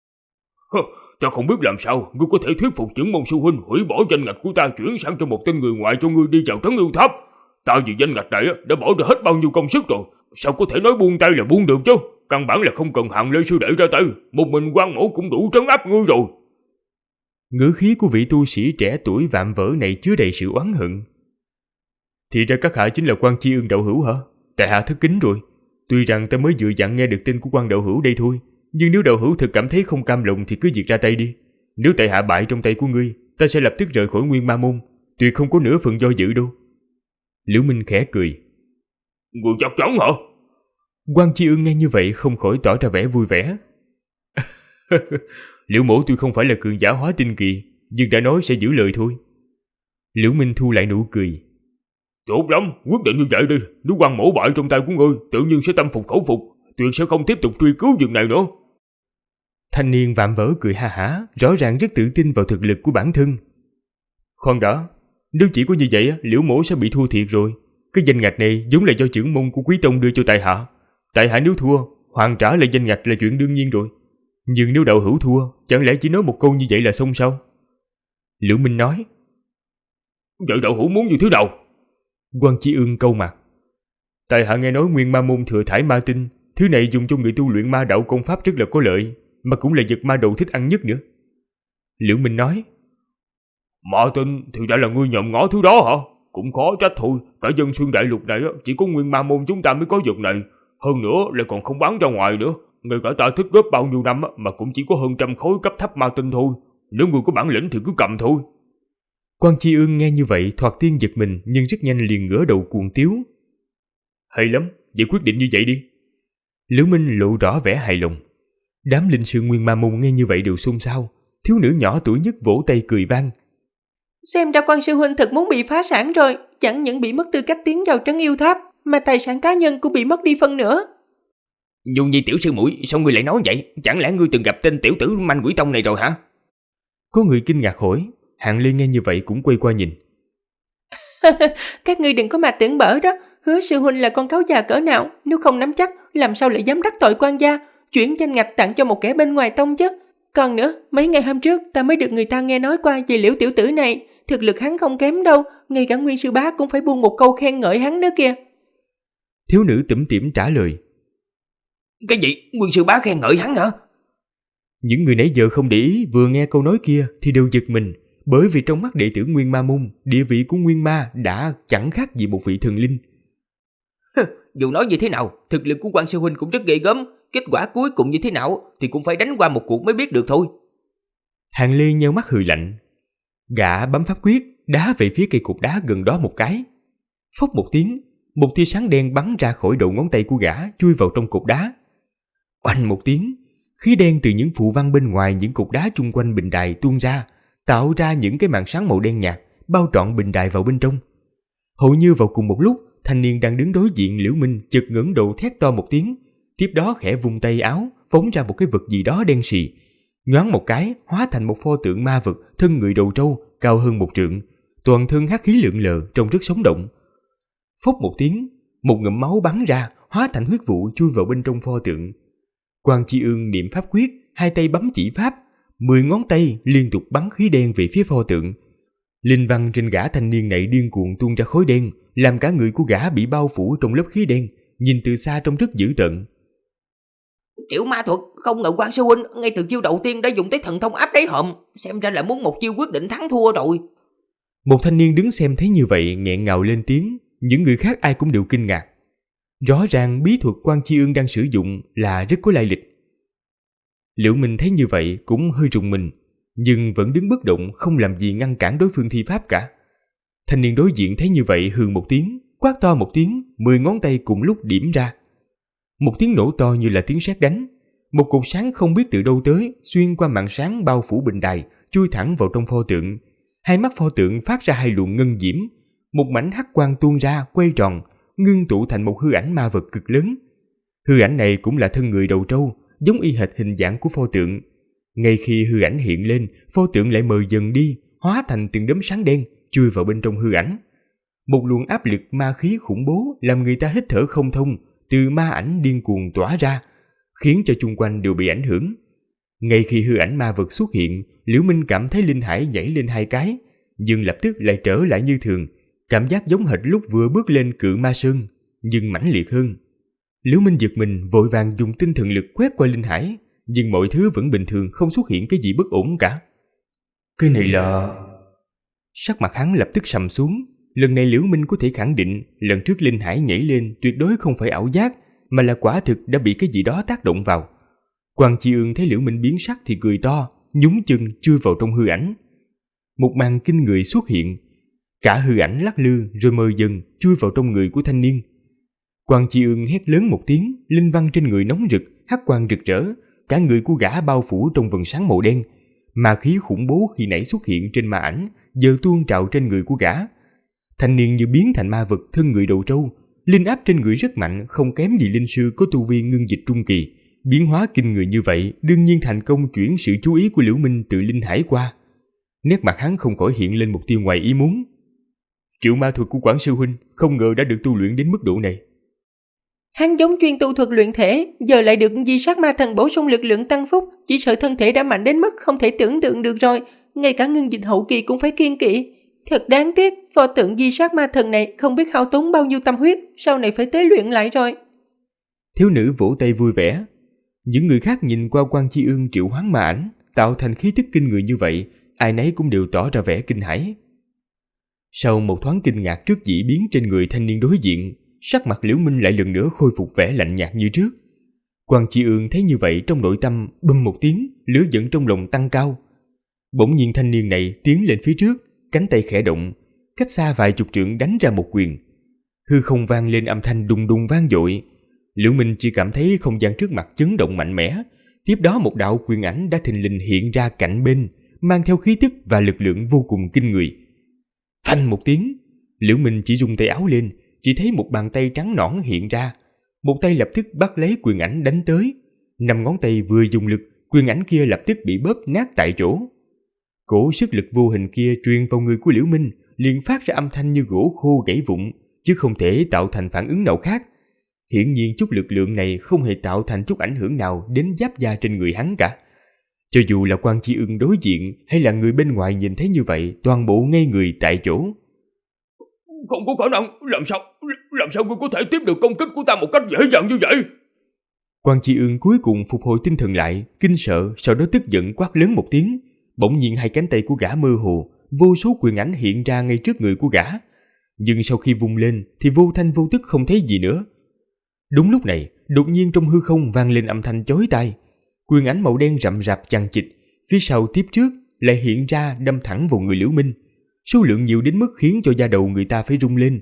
Ta không biết làm sao ngươi có thể thuyết phục Trưởng Môn sư huynh hủy bỏ danh ngạch của ta, chuyển sang cho một tên người ngoại cho ngươi đi vào Trấn Yêu Tháp. Ta vì danh ngạch này đã bỏ ra hết bao nhiêu công sức rồi, sao có thể nói buông tay là buông được chứ? Căn bản là không cần Hàng Lê sư đệ ra tay, một mình Quan Mỗ cũng đủ trấn áp ngươi rồi. Ngữ khí của vị tu sĩ trẻ tuổi vạm vỡ này chứa đầy sự oán hận. Thì ra các hạ chính là Quan Chi Ương đạo hữu hả? Tại hạ thất kính rồi. Tuy rằng ta mới vừa dặn nghe được tin của Quan đạo hữu đây thôi, nhưng nếu đạo hữu thực cảm thấy không cam lòng thì cứ việc ra tay đi. Nếu tại hạ bại trong tay của ngươi, ta sẽ lập tức rời khỏi Nguyên Ma Môn, tuyệt không có nửa phần do dự đâu. Liễu Minh khẽ cười. Ngươi chắc chắn hả? Quan Chi Ương nghe như vậy không khỏi tỏ ra vẻ vui vẻ. Liễu mỗ tuy không phải là cường giả hóa tinh kỳ, nhưng đã nói sẽ giữ lời thôi. Liễu Minh thu lại nụ cười. Tốt lắm, quyết định như vậy đi. Nếu Quan Mỗ bại trong tay của ngươi, tự nhiên sẽ tâm phục khẩu phục, tuyệt sẽ không tiếp tục truy cứu việc này nữa. Thanh niên vạm vỡ cười ha hả, rõ ràng rất tự tin vào thực lực của bản thân. Khoan đã, nếu chỉ có như vậy, Liễu mỗ sẽ bị thua thiệt rồi. Cái danh ngạch này vốn là do trưởng môn của Quý Tông đưa cho tại hạ. Tại hạ nếu thua, hoàn trả lại danh ngạch là chuyện đương nhiên rồi. Nhưng nếu đạo hữu thua, chẳng lẽ chỉ nói một câu như vậy là xong sao? Liễu Minh nói. Vậy đạo hữu muốn như thế nào? Quan Chi Ương câu mặt. Tại hạ nghe nói Nguyên Ma Môn thừa thải ma tinh, thứ này dùng cho người tu luyện ma đạo công pháp rất là có lợi, mà cũng là vật ma đầu thích ăn nhất nữa. Liễu Minh nói. Ma tinh thì đã là ngươi nhòm ngó thứ đó hả? Cũng khó trách thôi, cả dân xuyên đại lục này chỉ có Nguyên Ma Môn chúng ta mới có vật này, hơn nữa lại còn không bán ra ngoài nữa. Ngay cả ta thích góp bao nhiêu năm mà cũng chỉ có hơn 100 khối cấp thấp ma tinh thôi. Nếu ngươi có bản lĩnh thì cứ cầm thôi. Quan Chi Ương nghe như vậy thoạt tiên giật mình, nhưng rất nhanh liền ngửa đầu cuồng tiếu. Hay lắm, vậy quyết định như vậy đi. Liễu Minh lộ rõ vẻ hài lòng. Đám linh sư Nguyên Ma Môn nghe như vậy đều xôn xao. Thiếu nữ nhỏ tuổi nhất vỗ tay cười vang. Xem ra Quan sư huynh thật muốn bị phá sản rồi, chẳng những bị mất tư cách tiến vào Trấn Yêu Tháp, mà tài sản cá nhân cũng bị mất đi phân nữa. Dù gì tiểu sư muội, sao ngươi lại nói vậy? Chẳng lẽ ngươi từng gặp tên tiểu tử Man Quỷ Tông này rồi hả? Có người kinh ngạc hỏi. Hạng Lê nghe như vậy cũng quay qua nhìn. Các ngươi đừng có mà tưởng bở đó. Hứa sư huynh là con cáo già cỡ nào, nếu không nắm chắc, làm sao lại dám đắc tội quan gia, chuyển danh ngạch tặng cho một kẻ bên ngoài tông chứ. Còn nữa, mấy ngày hôm trước ta mới được người ta nghe nói qua về Liễu tiểu tử này, thực lực hắn không kém đâu, ngay cả Nguyên sư bá cũng phải buông một câu khen ngợi hắn nữa kìa. Thiếu nữ tủm tỉm trả lời. Cái gì? Nguyên sư bá khen ngợi hắn hả? Những người nãy giờ không để ý vừa nghe câu nói kia thì đều giật mình, bởi vì trong mắt đệ tử Nguyên Ma Môn, địa vị của Nguyên Ma đã chẳng khác gì một vị thần linh. Dù nói như thế nào, thực lực của Quan sư huynh cũng rất ghê gớm, kết quả cuối cùng như thế nào thì cũng phải đánh qua một cuộc mới biết được thôi. Hàng Lê nheo mắt hừ lạnh. Gã bấm pháp quyết, đá về phía cây cột đá gần đó một cái. Phốc một tiếng, một tia sáng đen bắn ra khỏi đầu ngón tay của gã, chui vào trong cột đá. Oanh một tiếng, khí đen từ những phù văn bên ngoài những cột đá chung quanh bình đài tuôn ra, tạo ra những cái màn sáng màu đen nhạt, bao trọn bình đài vào bên trong. Hầu như vào cùng một lúc, thanh niên đang đứng đối diện Liễu Minh chợt ngẩng đầu thét to một tiếng, tiếp đó khẽ vung tay áo, phóng ra một cái vật gì đó đen sì, nhoáng một cái hóa thành một pho tượng ma vật thân người đầu trâu, cao hơn 1 trượng, toàn thân hắc khí lượn lờ, trông rất sống động. Phốc một tiếng, một ngụm máu bắn ra, hóa thành huyết vụ chui vào bên trong pho tượng. Quan Chi Ương niệm pháp quyết, hai tay bấm chỉ pháp, 10 ngón tay liên tục bắn khí đen về phía pho tượng. Linh văn trên gã thanh niên này điên cuồng tuôn ra khói đen, làm cả người của gã bị bao phủ trong lớp khí đen, nhìn từ xa trông rất dữ tợn. Triệu ma thuật, không ngờ Quan sư huynh ngay từ chiêu đầu tiên đã dùng tới thần thông áp đáy hòm, xem ra là muốn một chiêu quyết định thắng thua rồi. Một thanh niên đứng xem thấy như vậy nghẹn ngào lên tiếng, những người khác ai cũng đều kinh ngạc. Rõ ràng bí thuật Quan Chi Ương đang sử dụng là rất có lai lịch. Liễu Minh thấy như vậy cũng hơi rùng mình, nhưng vẫn đứng bất động, không làm gì ngăn cản đối phương thi pháp cả. Thanh niên đối diện thấy như vậy hừ một tiếng, quát to một tiếng, 10 ngón tay cùng lúc điểm ra. Một tiếng nổ to như là tiếng sét đánh, một cột sáng không biết từ đâu tới, xuyên qua màn sáng bao phủ bình đài, chui thẳng vào trong pho tượng. Hai mắt pho tượng phát ra hai luồng ngân diễm, một mảnh hắc quang tuôn ra quay tròn, ngưng tụ thành một hư ảnh ma vật cực lớn. Hư ảnh này cũng là thân người đầu trâu, giống y hệt hình dạng của pho tượng. Ngay khi hư ảnh hiện lên, pho tượng lại mờ dần đi, hóa thành từng đốm sáng đen chui vào bên trong hư ảnh. Một luồng áp lực ma khí khủng bố làm người ta hít thở không thông, từ ma ảnh điên cuồng tỏa ra, khiến cho chung quanh đều bị ảnh hưởng. Ngay khi hư ảnh ma vật xuất hiện, Liễu Minh cảm thấy linh hải nhảy lên 2 cái, nhưng lập tức lại trở lại như thường, cảm giác giống hệt lúc vừa bước lên Cự Ma Sơn, nhưng mãnh liệt hơn. Liễu Minh giật mình, vội vàng dùng tinh thần lực quét qua linh hải, nhưng mọi thứ vẫn bình thường, không xuất hiện cái gì bất ổn cả. Cái này là... Sắc mặt hắn lập tức sầm xuống. Lần này Liễu Minh có thể khẳng định lần trước linh hải nhảy lên tuyệt đối không phải ảo giác, mà là quả thực đã bị cái gì đó tác động vào. Quan Chi Ương thấy Liễu Minh biến sắc thì cười to, nhúng chân chui vào trong hư ảnh. Một màn kinh người xuất hiện, cả hư ảnh lắc lư rồi mờ dần chui vào trong người của thanh niên. Quan Chi Ương hét lớn một tiếng, linh văn trên người nóng rực, hắc quang rực rỡ, cả người của gã bao phủ trong vầng sáng màu đen. Ma khí khủng bố khi nãy xuất hiện trên ma ảnh giờ tuôn trào trên người của gã. Thanh niên như biến thành ma vật thân người đầu trâu, linh áp trên người rất mạnh, không kém gì linh sư có tu vi ngưng dịch trung kỳ. Biến hóa kinh người như vậy đương nhiên thành công chuyển sự chú ý của Liễu Minh từ linh hải qua. Nét mặt hắn không khỏi hiện lên một tia ngoài ý muốn. Triệu ma thuật của Quảng sư huynh không ngờ đã được tu luyện đến mức độ này. Hắn giống chuyên tu thuật luyện thể, giờ lại được di sát ma thần bổ sung lực lượng tăng phúc, chỉ sợ thân thể đã mạnh đến mức không thể tưởng tượng được rồi, ngay cả ngưng dịch hậu kỳ cũng phải kiêng kỵ. Thật đáng tiếc, pho tượng di sát ma thần này không biết hao tốn bao nhiêu tâm huyết, sau này phải tế luyện lại rồi. Thiếu nữ vỗ tay vui vẻ. Những người khác nhìn qua Quan Chi Ương triệu hoán ma ảnh, tạo thành khí tức kinh người như vậy, ai nấy cũng đều tỏ ra vẻ kinh hãi. Sau một thoáng kinh ngạc trước dị biến trên người thanh niên đối diện, sắc mặt Liễu Minh lại lần nữa khôi phục vẻ lạnh nhạt như trước. Quan Chi Ương thấy như vậy trong nội tâm bum một tiếng, lửa giận trong lòng tăng cao. Bỗng nhiên thanh niên này tiến lên phía trước, cánh tay khẽ động, cách xa vài chục trượng đánh ra một quyền. Hư không vang lên âm thanh đùng đùng vang dội. Liễu Minh chỉ cảm thấy không gian trước mặt chấn động mạnh mẽ, tiếp đó một đạo quyền ảnh đã thình lình hiện ra cạnh bên, mang theo khí tức và lực lượng vô cùng kinh người. Phanh một tiếng, Liễu Minh chỉ rung tay áo lên, chỉ thấy một bàn tay trắng nõn hiện ra, một tay lập tức bắt lấy quyền ảnh đánh tới. 5 ngón tay vừa dùng lực, quyền ảnh kia lập tức bị bóp nát tại chỗ. Cổ sức lực vô hình kia truyền vào người của Liễu Minh, liền phát ra âm thanh như gỗ khô gãy vụn, chứ không thể tạo thành phản ứng nào khác. Hiển nhiên chút lực lượng này không hề tạo thành chút ảnh hưởng nào đến giáp da trên người hắn cả. Cho dù là Quan Chi Ương đối diện hay là người bên ngoài nhìn thấy như vậy, toàn bộ ngây người tại chỗ. Không có khả năng, làm sao ngươi có thể tiếp được công kích của ta một cách dễ dàng như vậy? Quan Chi Ương cuối cùng phục hồi tinh thần lại, kinh sợ, sau đó tức giận quát lớn một tiếng. Bỗng nhiên hai cánh tay của gã mơ hồ, vô số quyền ảnh hiện ra ngay trước người của gã. Nhưng sau khi vung lên thì vô thanh vô tức không thấy gì nữa. Đúng lúc này, đột nhiên trong hư không vang lên âm thanh chói tai. Quyền ảnh màu đen rậm rạp chằng chịt, Phía sau tiếp trước lại hiện ra đâm thẳng vào người Liễu Minh, số lượng nhiều đến mức khiến cho da đầu người ta phải rung lên.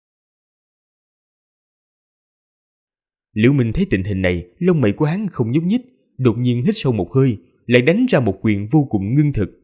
Liễu Minh thấy tình hình này, lông mày của hắn không nhúc nhích, đột nhiên hít sâu một hơi, lại đánh ra một quyền vô cùng ngưng thực.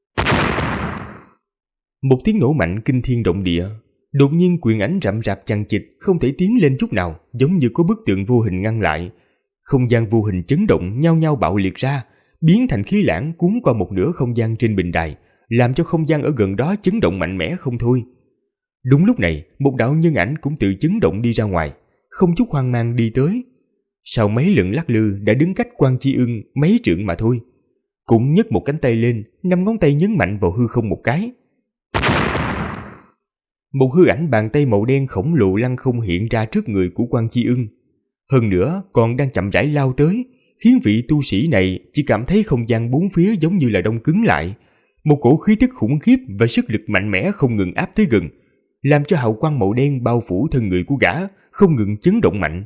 Một tiếng nổ mạnh kinh thiên động địa, đột nhiên quyền ảnh rậm rạp chằng chịt không thể tiến lên chút nào, giống như có bức tượng vô hình ngăn lại. Không gian vô hình chấn động nhao nhao bạo liệt ra, biến thành khí lãng cuốn qua một nửa không gian trên bình đài, làm cho không gian ở gần đó chấn động mạnh mẽ không thôi. Đúng lúc này, một đạo nhân ảnh cũng tự chấn động đi ra ngoài, không chút hoang mang đi tới. Sau mấy lần lắc lư đã đứng cách Quan Chi Ưng mấy trượng mà thôi, cũng nhấc một cánh tay lên, 5 ngón tay nhấn mạnh vào hư không một cái. Một hư ảnh bàn tay màu đen khổng lồ lăng không hiện ra trước người của Quan Chi Ưng. Hơn nữa còn đang chậm rãi lao tới, khiến vị tu sĩ này chỉ cảm thấy không gian bốn phía giống như là đông cứng lại. Một cổ khí tức khủng khiếp và sức lực mạnh mẽ không ngừng áp tới gần, làm cho hào quang màu đen bao phủ thân người của gã không ngừng chấn động mạnh.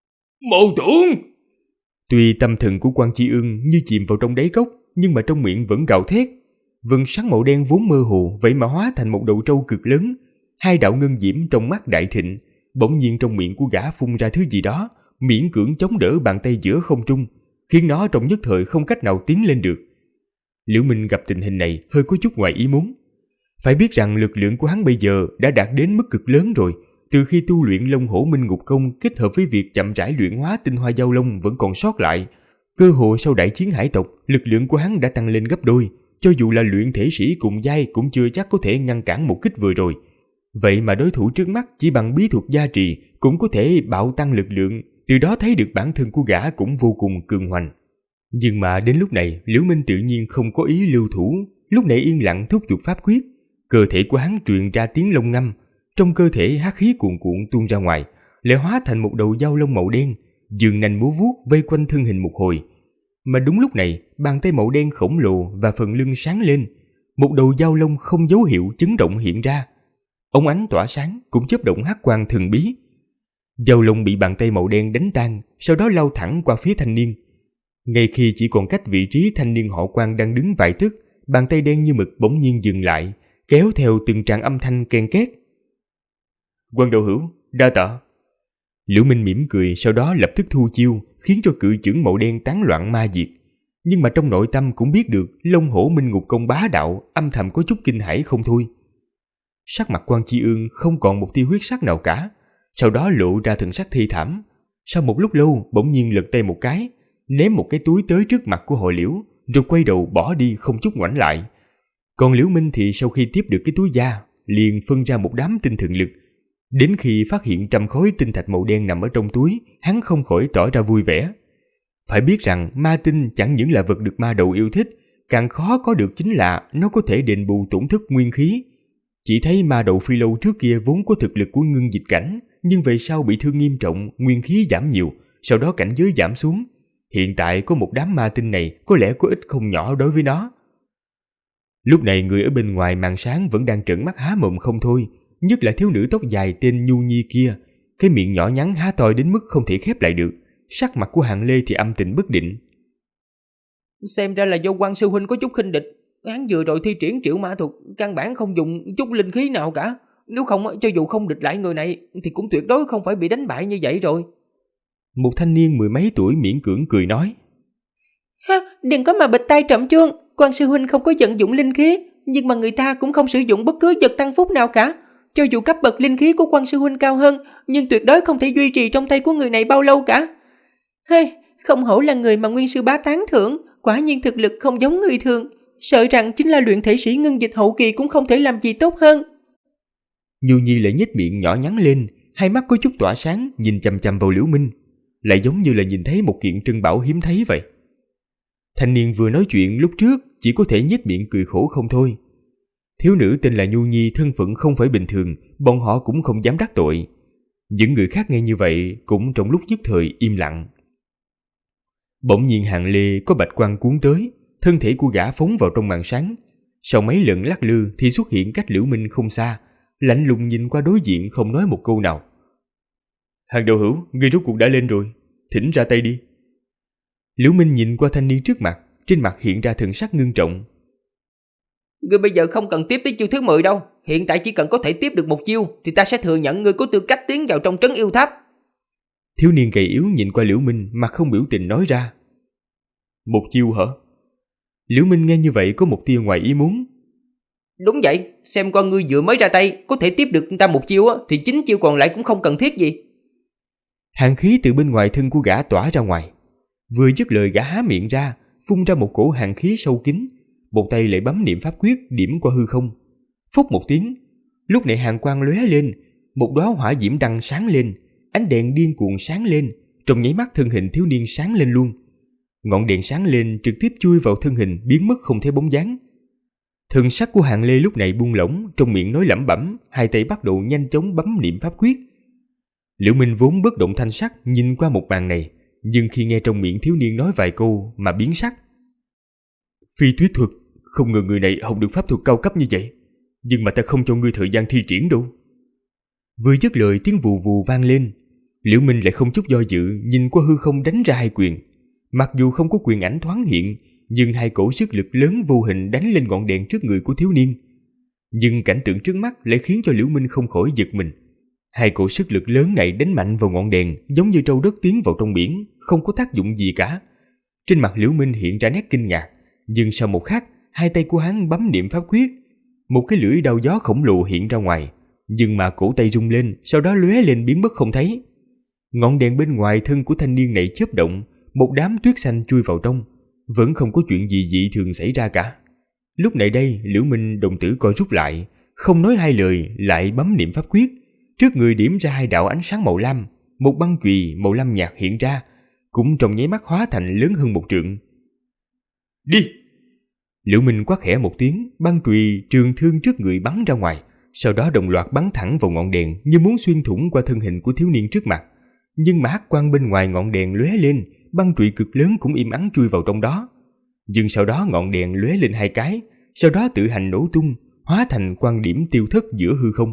Mộ tưởng! Tuy tâm thần của Quan Chi Ưng như chìm vào trong đáy cốc, nhưng mà trong miệng vẫn gào thét. Vầng sáng màu đen vốn mơ hồ vậy mà hóa thành một đầu trâu cực lớn. 2 đạo ngân diễm trong mắt đại thịnh, bỗng nhiên trong miệng của gã phun ra thứ gì đó, miễn cưỡng chống đỡ bàn tay giữa không trung, khiến nó trong nhất thời không cách nào tiến lên được. Liễu Minh gặp tình hình này hơi có chút ngoài ý muốn. Phải biết rằng lực lượng của hắn bây giờ đã đạt đến mức cực lớn rồi. Từ khi tu luyện Long Hổ Minh Ngục Công kết hợp với việc chậm rãi luyện hóa tinh hoa giao long vẫn còn sót lại, cơ hội sau đại chiến hải tộc, lực lượng của hắn đã tăng lên gấp đôi. Cho dù là luyện thể sĩ cùng giai cũng chưa chắc có thể ngăn cản một kích vừa rồi. Vậy mà đối thủ trước mắt chỉ bằng bí thuật gia trì cũng có thể bạo tăng lực lượng, từ đó thấy được bản thân của gã cũng vô cùng cường hoành. Nhưng mà đến lúc này, Liễu Minh tự nhiên không có ý lưu thủ, lúc này yên lặng thúc giục pháp quyết, cơ thể của hắn truyền ra tiếng long ngâm, trong cơ thể hắc khí cuồn cuộn tuôn ra ngoài, lại hóa thành một đầu dao long màu đen, giương nanh múa vuốt vây quanh thân hình một hồi. Mà đúng lúc này, bàn tay màu đen khổng lồ và phần lưng sáng lên, một đầu dao long không dấu hiệu chấn động hiện ra. Ống ánh tỏa sáng cũng chớp động hắc quang thần bí. Dao long bị bàn tay màu đen đánh tan, sau đó lao thẳng qua phía thanh niên. Ngay khi chỉ còn cách vị trí thanh niên họ Quan đang đứng vài tấc, bàn tay đen như mực bỗng nhiên dừng lại, kéo theo từng tràng âm thanh ken két. Quan đạo hữu, đa tạ. Liễu Minh mỉm cười, sau đó lập tức thu chiêu, khiến cho cự chưởng màu đen tán loạn ma diệt. Nhưng mà trong nội tâm cũng biết được Long Hổ Minh Ngục Công bá đạo, âm thầm có chút kinh hãi không thôi. Sắc mặt Quan Chi Ương không còn một tia huyết sắc nào cả, sau đó lộ ra thần sắc thê thảm. Sau một lúc lâu, bỗng nhiên lật tay một cái, ném một cái túi tới trước mặt của hội Liễu, rồi quay đầu bỏ đi không chút ngoảnh lại. Còn Liễu Minh thì sau khi tiếp được cái túi da, liền phân ra một đám tinh thần lực. Đến khi phát hiện 100 khối tinh thạch màu đen nằm ở trong túi, hắn không khỏi tỏ ra vui vẻ. Phải biết rằng ma tinh chẳng những là vật được ma đầu yêu thích, càng khó có được chính là nó có thể đền bù tổn thất nguyên khí. Chỉ thấy ma đầu Phi Lâu trước kia vốn có thực lực của ngưng dịch cảnh, nhưng về sau bị thương nghiêm trọng, nguyên khí giảm nhiều, sau đó cảnh giới giảm xuống. Hiện tại có một đám ma tinh này có lẽ có ích không nhỏ đối với nó. Lúc này người ở bên ngoài màn sáng vẫn đang trợn mắt há mồm không thôi, nhất là thiếu nữ tóc dài tên Nhu Nhi kia, cái miệng nhỏ nhắn há to đến mức không thể khép lại được. Sắc mặt của Hạng Lê thì âm tình bất định. Xem ra là do Quan sư huynh có chút khinh địch, hắn vừa rồi thi triển triệu ma thuật, căn bản không dùng chút linh khí nào cả. Nếu không, cho dù không địch lại người này thì cũng tuyệt đối không phải bị đánh bại như vậy rồi. Một thanh niên 10 mấy tuổi miễn cưỡng cười nói. Ha, đừng có mà bịt tai trộm chuông, Quan sư huynh không có vận dụng linh khí, nhưng mà người ta cũng không sử dụng bất cứ vật tăng phúc nào cả. Cho dù cấp bậc linh khí của Quan sư huynh cao hơn, nhưng tuyệt đối không thể duy trì trong tay của người này bao lâu cả. Hey, không hổ là người mà nguyên sư bá tán thưởng, quả nhiên thực lực không giống người thường, sợ rằng chính là luyện thể sĩ ngưng dịch hậu kỳ cũng không thể làm gì tốt hơn. Nhu Nhi lại nhếch miệng nhỏ nhắn lên, hai mắt có chút tỏa sáng, nhìn chằm chằm vào Liễu Minh, lại giống như là nhìn thấy một kiện trân bảo hiếm thấy vậy. Thanh niên vừa nói chuyện lúc trước chỉ có thể nhếch miệng cười khổ không thôi. Thiếu nữ tên là Nhu Nhi thân phận không phải bình thường, bọn họ cũng không dám đắc tội. Những người khác nghe như vậy cũng trong lúc nhất thời im lặng. Bỗng nhiên Hạng Lê có bạch quang cuốn tới, thân thể của gã phóng vào trong màn sáng. Sau mấy lần lắc lư thì xuất hiện cách Liễu Minh không xa, lạnh lùng nhìn qua đối diện không nói một câu nào. Hàng đạo hữu, ngươi rốt cuộc đã lên rồi, thỉnh ra tay đi. Liễu Minh nhìn qua thanh niên trước mặt, trên mặt hiện ra thần sắc ngưng trọng. Ngươi bây giờ không cần tiếp tới chiêu thứ 10 đâu. Hiện tại chỉ cần có thể tiếp được một chiêu thì ta sẽ thừa nhận ngươi có tư cách tiến vào trong trấn yêu tháp. Thiếu niên gầy yếu nhìn qua Liễu Minh mà không biểu tình nói ra. Một chiêu hả? Liễu Minh nghe như vậy có một tia ngoài ý muốn. Đúng vậy, xem con ngươi vừa mới ra tay có thể tiếp được ta một chiêu thì 9 chiêu còn lại cũng không cần thiết gì. Hàn khí từ bên ngoài thân của gã tỏa ra ngoài. Vừa dứt lời gã há miệng ra, phun ra một cổ hàn khí sâu kín, một tay lại bấm niệm pháp quyết điểm qua hư không. Phốc một tiếng, lúc này hàn quang lóe lên, một đóa hỏa diễm đằng sáng lên, ánh đèn điên cuồng sáng lên, trong nháy mắt thân hình thiếu niên sáng lên luôn. Ngọn đèn sáng lên trực tiếp chui vào thân hình, biến mất không thấy bóng dáng. Thần sắc của Hàn Lê lúc này buông lỏng, trong miệng nói lẩm bẩm, hai tay bắt đầu nhanh chóng bấm niệm pháp quyết. Liễu Minh vốn bất động thanh sắc nhìn qua một màn này, nhưng khi nghe trong miệng thiếu niên nói vài câu mà biến sắc. Phi tuyết thuật, không ngờ người này học được pháp thuật cao cấp như vậy, nhưng mà ta không cho ngươi thời gian thi triển đâu. Vừa dứt lời tiếng vù vù vang lên, Liễu Minh lại không chút do dự nhìn qua hư không đánh ra hai quyền. Mặc dù không có quyền ảnh thoáng hiện, nhưng hai cổ sức lực lớn vô hình đánh lên ngọn đèn trước người của thiếu niên. Nhưng cảnh tượng trước mắt lại khiến cho Liễu Minh không khỏi giật mình. Hai cổ sức lực lớn này đánh mạnh vào ngọn đèn giống như trâu đất tiến vào trong biển, không có tác dụng gì cả. Trên mặt Liễu Minh hiện ra nét kinh ngạc, nhưng sau một khắc, hai tay của hắn bấm niệm pháp quyết, một cái lưỡi đao gió khổng lồ hiện ra ngoài, nhưng mà cổ tay rung lên, sau đó lóe lên biến mất không thấy. Ngọn đèn bên ngoài thân của thanh niên này chớp động, một đám tuyết xanh chui vào trong, vẫn không có chuyện gì dị thường xảy ra cả. Lúc này đây, Liễu Minh đồng tử co rút lại, không nói hai lời, lại bấm niệm pháp quyết, trước người điểm ra hai đạo ánh sáng màu lam, một băng chùy màu lam nhạt hiện ra, cũng trong nháy mắt hóa thành lớn hơn một trượng. Đi! Liễu Minh quát khẽ một tiếng, băng chùy trường thương trước người bắn ra ngoài, sau đó đồng loạt bắn thẳng vào ngọn đèn như muốn xuyên thủng qua thân hình của thiếu niên trước mặt. Nhưng mà hắc quang bên ngoài ngọn đèn lóe lên, băng chùy cực lớn cũng im ắng chui vào trong đó. Nhưng sau đó ngọn đèn lóe lên hai cái, sau đó tự hành nổ tung, hóa thành quang điểm tiêu thất giữa hư không.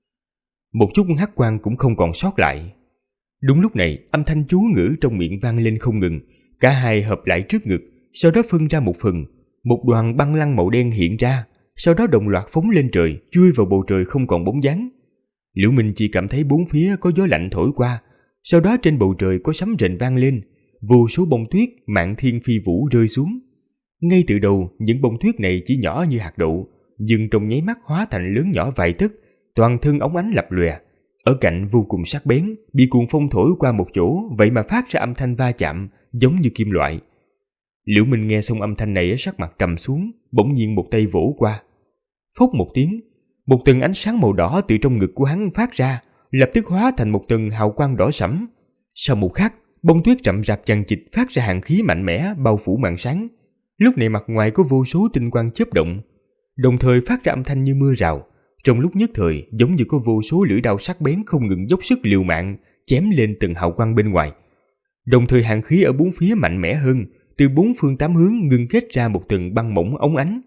Một chút hắc quang cũng không còn sót lại. Đúng lúc này, âm thanh chú ngữ trong miệng vang lên không ngừng, cả hai hợp lại trước ngực, sau đó phân ra một phần, một đoàn băng lăng màu đen hiện ra, sau đó đồng loạt phóng lên trời, chui vào bầu trời không còn bóng dáng. Liễu Minh chỉ cảm thấy bốn phía có gió lạnh thổi qua, sau đó trên bầu trời có sấm rền vang lên, vô số bông tuyết mạn thiên phi vũ rơi xuống. Ngay từ đầu, những bông tuyết này chỉ nhỏ như hạt đậu, nhưng trong nháy mắt hóa thành lớn nhỏ vài tấc, toàn thân óng ánh lập lòe. Ở cạnh vô cùng sắc bén, bị cuồng phong thổi qua một chỗ, vậy mà phát ra âm thanh va chạm, giống như kim loại. Liễu Minh nghe xong âm thanh này, sắc mặt trầm xuống, bỗng nhiên một tay vỗ qua. Phốc một tiếng, một tầng ánh sáng màu đỏ từ trong ngực của hắn phát ra, lập tức hóa thành một tầng hào quang đỏ sẫm. Sau một khắc, bông tuyết rậm rạp chằng chịt phát ra hàn khí mạnh mẽ bao phủ màn sáng. Lúc này mặt ngoài có vô số tinh quang chớp động, đồng thời phát ra âm thanh như mưa rào. Trong lúc nhất thời, giống như có vô số lưỡi đao sắc bén không ngừng dốc sức liều mạng chém lên từng hào quang bên ngoài. Đồng thời hàn khí ở bốn phía mạnh mẽ hơn, từ bốn phương tám hướng ngưng kết ra một tầng băng mỏng óng ánh.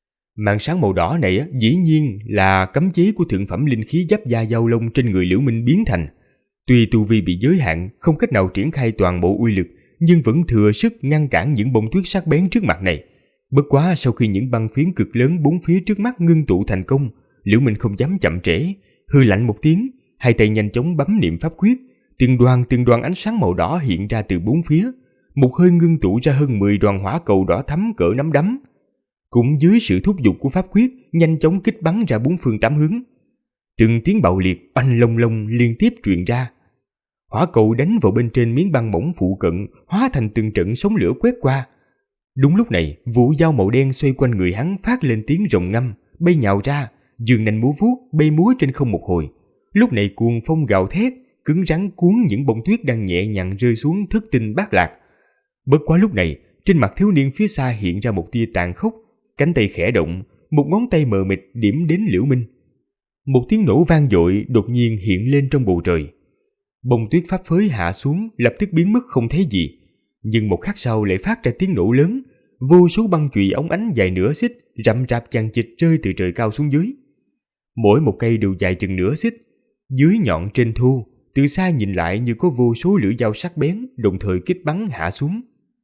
Màn sáng màu đỏ này dĩ nhiên là cấm chế của thượng phẩm linh khí giáp da dao lông trên người Liễu Minh biến thành. Tuy tu vi bị giới hạn, không cách nào triển khai toàn bộ uy lực, nhưng vẫn thừa sức ngăn cản những bông tuyết sắc bén trước mặt này. Bất quá sau khi những băng phiến cực lớn bốn phía trước mắt ngưng tụ thành công, Liễu Minh không dám chậm trễ, hư lạnh một tiếng, hai tay nhanh chóng bấm niệm pháp quyết, từng đoàn ánh sáng màu đỏ hiện ra từ bốn phía, một hơi ngưng tụ ra hơn 10 đoàn hỏa cầu đỏ thắm cỡ nắm đấm. Cũng dưới sự thúc giục của pháp quyết, nhanh chóng kích bắn ra bốn phương tám hướng. Từng tiếng bạo liệt oanh long long liên tiếp truyền ra. Hỏa cầu đánh vào bên trên miếng băng mỏng phụ cận, hóa thành từng trận sóng lửa quét qua. Đúng lúc này, vũ dao màu đen xoay quanh người hắn phát lên tiếng rồng ngâm, bay nhào ra, giương nanh múa vuốt, bay múa trên không một hồi. Lúc này cuồng phong gào thét, cứng rắn cuốn những bông tuyết đang nhẹ nhàng rơi xuống thất tinh bát lạc. Bất quá lúc này, trên mặt thiếu niên phía xa hiện ra một tia tàn khốc, cánh tay khẽ động, một ngón tay mờ mịt điểm đến Liễu Minh. Một tiếng nổ vang dội đột nhiên hiện lên trong bầu trời. Bông tuyết phấp phới hạ xuống, lập tức biến mất không thấy gì. Nhưng một khắc sau lại phát ra tiếng nổ lớn, vô số băng chùy óng ánh dài nửa xích rậm rạp chằng chịt rơi từ trời cao xuống dưới. Mỗi một cây đều dài chừng nửa xích, dưới nhọn trên thu, từ xa nhìn lại như có vô số lưỡi dao sắc bén đồng thời kích bắn hạ xuống.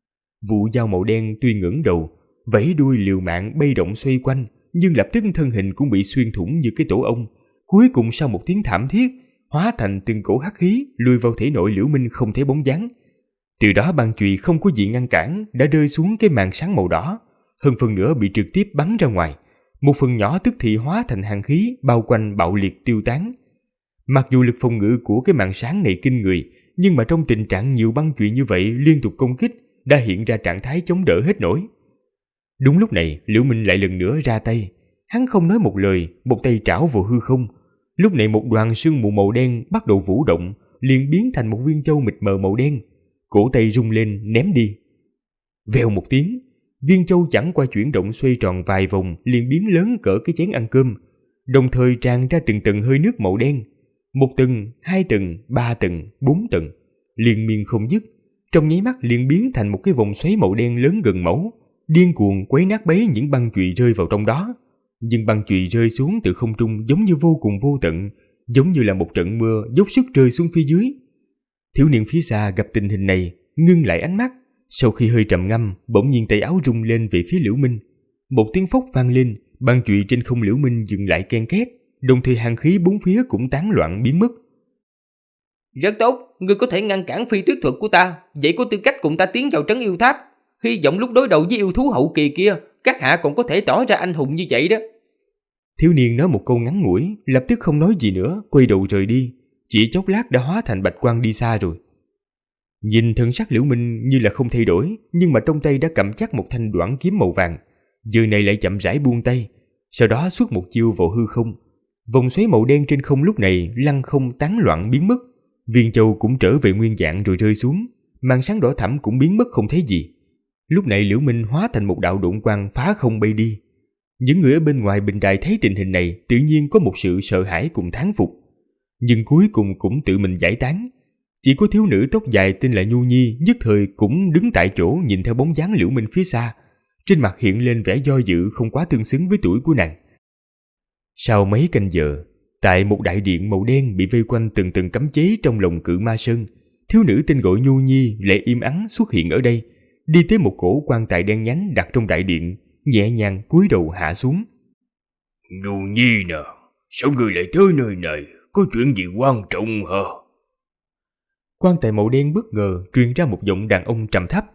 Vụ dao màu đen tuy ngẩng đầu, vẫy đuôi liều mạng bay động xoay quanh, nhưng lập tức thân hình cũng bị xuyên thủng như cái tổ ong. Cuối cùng sau một tiếng thảm thiết, hóa thành từng cổ hắc khí lùi vào thể nội Liễu Minh không thấy bóng dáng. Từ đó băng chùy không có gì ngăn cản đã rơi xuống cái màn sáng màu đỏ, hơn phần nữa bị trực tiếp bắn ra ngoài. Một phần nhỏ tức thì hóa thành hàn khí bao quanh bạo liệt tiêu tán. Mặc dù lực phòng ngự của cái màn sáng này kinh người, nhưng mà trong tình trạng nhiều băng chùy như vậy liên tục công kích đã hiện ra trạng thái chống đỡ hết nổi. Đúng lúc này Liễu Minh lại lần nữa ra tay. Hắn không nói một lời, một tay trảo vào hư không. Lúc này một đoàn sương mù màu đen bắt đầu vũ động, liền biến thành một viên châu mịt mờ màu đen. Cổ tay rung lên ném đi. Vèo một tiếng, viên châu chẳng qua chuyển động xoay tròn vài vòng liền biến lớn cỡ cái chén ăn cơm, đồng thời tràn ra từng tầng hơi nước màu đen. 1 tầng, 2 tầng, 3 tầng, 4 tầng, liên miên không dứt. Trong nháy mắt liền biến thành một cái vòng xoáy màu đen lớn gần mẫu, điên cuồng quấy nát bấy những băng chùy rơi vào trong đó. Nhưng băng chùy rơi xuống từ không trung giống như vô cùng vô tận, giống như là một trận mưa dốc sức rơi xuống phía dưới. Thiếu niên phía xa gặp tình hình này, ngưng lại ánh mắt, sau khi hơi trầm ngâm, bỗng nhiên tay áo rung lên về phía Liễu Minh. Một tiếng phốc vang lên, băng chùy trên không Liễu Minh dừng lại ken két, đồng thời hàn khí bốn phía cũng tán loạn biến mất. Rất tốt, ngươi có thể ngăn cản phi tuyết thuật của ta, vậy có tư cách cùng ta tiến vào trấn yêu tháp. Hy vọng lúc đối đầu với yêu thú hậu kỳ kia, các hạ còn có thể tỏ ra anh hùng như vậy đó. Thiếu niên nói một câu ngắn ngủi, lập tức không nói gì nữa, quay đầu rời đi. Chỉ chốc lát đã hóa thành bạch quang đi xa rồi. Nhìn thân sắc Liễu Minh như là không thay đổi, nhưng mà trong tay đã cầm chắc một thanh đoản kiếm màu vàng. Giờ này lại chậm rãi buông tay, sau đó xuất một chiêu vào hư không. Vòng xoáy màu đen trên không lúc này lăn không tán loạn biến mất. Viên châu cũng trở về nguyên dạng rồi rơi xuống, màn sáng đỏ thẫm cũng biến mất không thấy gì. Lúc này Liễu Minh hóa thành một đạo độn quang phá không bay đi. Những người ở bên ngoài bình đài thấy tình hình này tự nhiên có một sự sợ hãi cùng thán phục, nhưng cuối cùng cũng tự mình giải tán. Chỉ có thiếu nữ tóc dài tên là Nhu Nhi nhất thời cũng đứng tại chỗ nhìn theo bóng dáng Liễu Minh phía xa, trên mặt hiện lên vẻ do dự không quá tương xứng với tuổi của nàng. Sau mấy canh giờ, tại một đại điện màu đen bị vây quanh từng tầng cấm chế trong lòng Cự Ma Sơn, thiếu nữ tên gọi Nhu Nhi lại im ắng xuất hiện ở đây, đi tới một cổ quan tài đen nhánh đặt trong đại điện, nhẹ nhàng cúi đầu hạ xuống. Nhu Nhi nè, sao ngươi lại tới nơi này? Có chuyện gì quan trọng hả? Quan tài màu đen bất ngờ truyền ra một giọng đàn ông trầm thấp.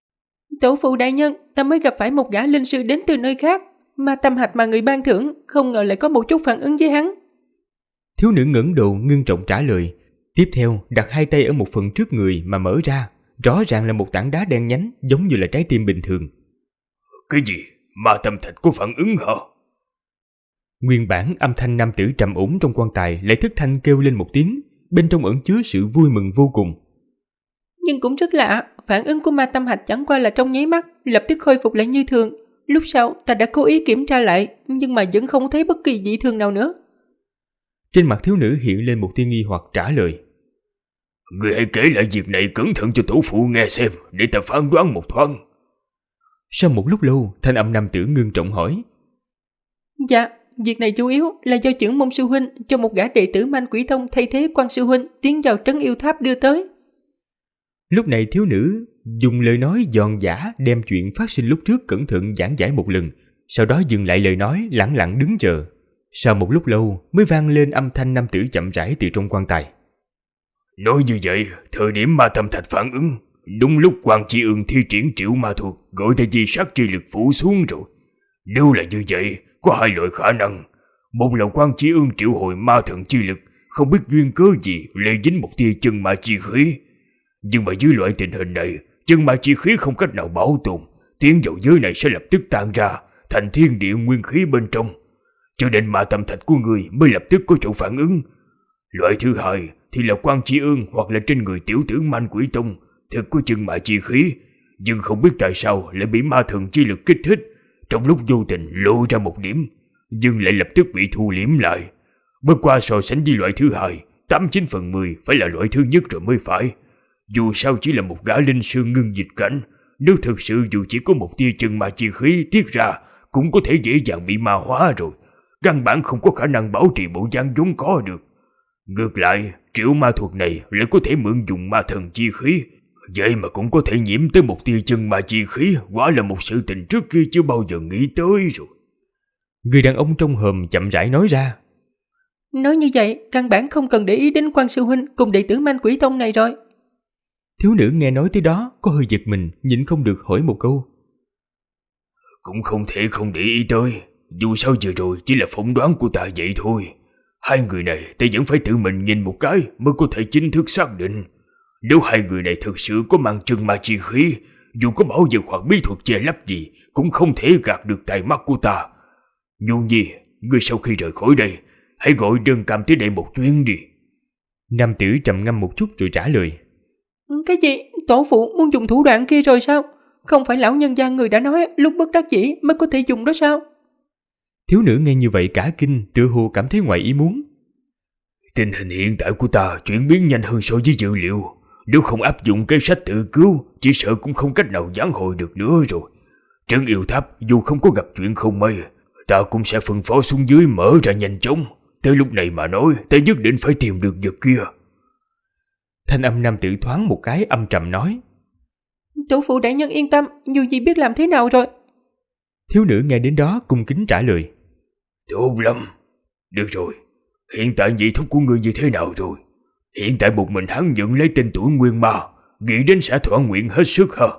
Tổ phụ đại nhân, ta mới gặp phải một gã linh sư đến từ nơi khác, mà tâm hạch mà người ban thưởng không ngờ lại có một chút phản ứng với hắn. Thiếu nữ ngẩng đầu ngưng trọng trả lời, tiếp theo đặt hai tay ở một phần trước người mà mở ra, rõ ràng là một tảng đá đen nhánh giống như là trái tim bình thường. Cái gì? Ma tâm thạch có phản ứng hả? Nguyên bản âm thanh nam tử trầm ổn trong quan tài lại thất thanh kêu lên một tiếng, bên trong ẩn chứa sự vui mừng vô cùng. Nhưng cũng rất lạ, phản ứng của ma tâm hạch chẳng qua là trong nháy mắt, lập tức khôi phục lại như thường. Lúc sau ta đã cố ý kiểm tra lại, nhưng mà vẫn không thấy bất kỳ dị thường nào nữa. Trên mặt thiếu nữ hiện lên một tia nghi hoặc trả lời. Người hãy kể lại việc này cẩn thận cho tổ phụ nghe xem, để ta phán đoán một thoáng. Sau một lúc lâu, thanh âm nam tử ngưng trọng hỏi. Dạ, việc này chủ yếu là do Chưởng Môn sư huynh cho một gã đệ tử Man Quỷ Tông thay thế Quan sư huynh tiến vào trấn yêu tháp đưa tới. Lúc này thiếu nữ dùng lời nói giòn giã đem chuyện phát sinh lúc trước cẩn thận giảng giải một lần, sau đó dừng lại lời nói, lẳng lặng đứng chờ. Sau một lúc lâu mới vang lên âm thanh nam tử chậm rãi từ trong quan tài. Nói như vậy, thời điểm ma tâm thạch phản ứng, đúng lúc Quan Chi Ương thi triển triệu ma thuật gọi ra di sát chi lực phủ xuống rồi. Nếu là như vậy, có hai loại khả năng. Một là Quan Chi Ương triệu hồi ma thần chi lực, không biết duyên cớ gì lệ dính một tia chân ma chi khí. Nhưng mà dưới loại tình hình này, chân ma chi khí không cách nào bảo tồn, tiến vào giới này sẽ lập tức tan ra thành thiên địa nguyên khí bên trong, cho nên ma tâm thạch của người mới lập tức có chỗ phản ứng. Loại thứ hai thì là Quan Chi Ương hoặc là trên người tiểu tử Man Quỷ Tông thực có chân ma chi khí, nhưng không biết tại sao lại bị ma thần chi lực kích thích, trong lúc vô tình lộ ra một điểm, nhưng lại lập tức bị thu liễm lại. Bất qua so sánh với loại thứ hai, 89 phần 10 phải là loại thứ nhất rồi mới phải. Dù sao chỉ là một gã linh sư ngưng dịch cảnh, nếu thực sự dù chỉ có một tia chân ma chi khí tiết ra, cũng có thể dễ dàng bị ma hóa rồi. Căn bản không có khả năng bảo trì bộ dáng vốn có được. Ngược lại, triệu ma thuật này lại có thể mượn dùng ma thần chi khí, Vậy mà cũng có thể nhiễm tới một tia chân ma chi khí, quả là một sự tình trước kia chưa bao giờ nghĩ tới rồi. Người đàn ông trong hòm chậm rãi nói ra. Nói như vậy, căn bản không cần để ý đến Quan sư huynh cùng đệ tử Man Quỷ Tông này rồi. Thiếu nữ nghe nói tới đó có hơi giật mình, nhịn không được hỏi một câu. Cũng không thể không để ý tới, dù sao vừa rồi chỉ là phỏng đoán của ta vậy thôi. Hai người này ta vẫn phải tự mình nhìn một cái mới có thể chính thức xác định. Nếu hai người này thực sự có mang chân ma chi khí, dù có bảo vật hoặc bí thuật che lấp gì cũng không thể gạt được tai mắt của ta. Nhu Nhi, ngươi sau khi rời khỏi đây, hãy gọi Đơn Cam tới đây một chuyến đi. Nam tử trầm ngâm một chút rồi trả lời. Cái gì? Tổ phụ muốn dùng thủ đoạn kia rồi sao? Không phải lão nhân gia người đã nói lúc bất đắc dĩ mới có thể dùng đó sao? Thiếu nữ nghe như vậy cả kinh, tựa hồ cảm thấy ngoài ý muốn. Tình hình hiện tại của ta chuyển biến nhanh hơn so với dự liệu. Nếu không áp dụng cái sách tự cứu, chỉ sợ cũng không cách nào vãn hồi được nữa rồi. Trấn Yêu Tháp dù không có gặp chuyện không may, ta cũng sẽ phân phó xuống dưới mở ra nhanh chóng. Tới lúc này mà nói, ta nhất định phải tìm được vật kia. Thanh âm nam tử thoáng một cái âm trầm nói. Tổ phụ đại nhân yên tâm, Nhu Nhi biết làm thế nào rồi. Thiếu nữ nghe đến đó cung kính trả lời. Tốt lắm. Được rồi, hiện tại vị thúc của ngươi như thế nào rồi? Hiện tại một mình hắn nhận lấy tên tuổi Nguyên Ma, nghĩ đến sẽ thỏa nguyện hết sức hả?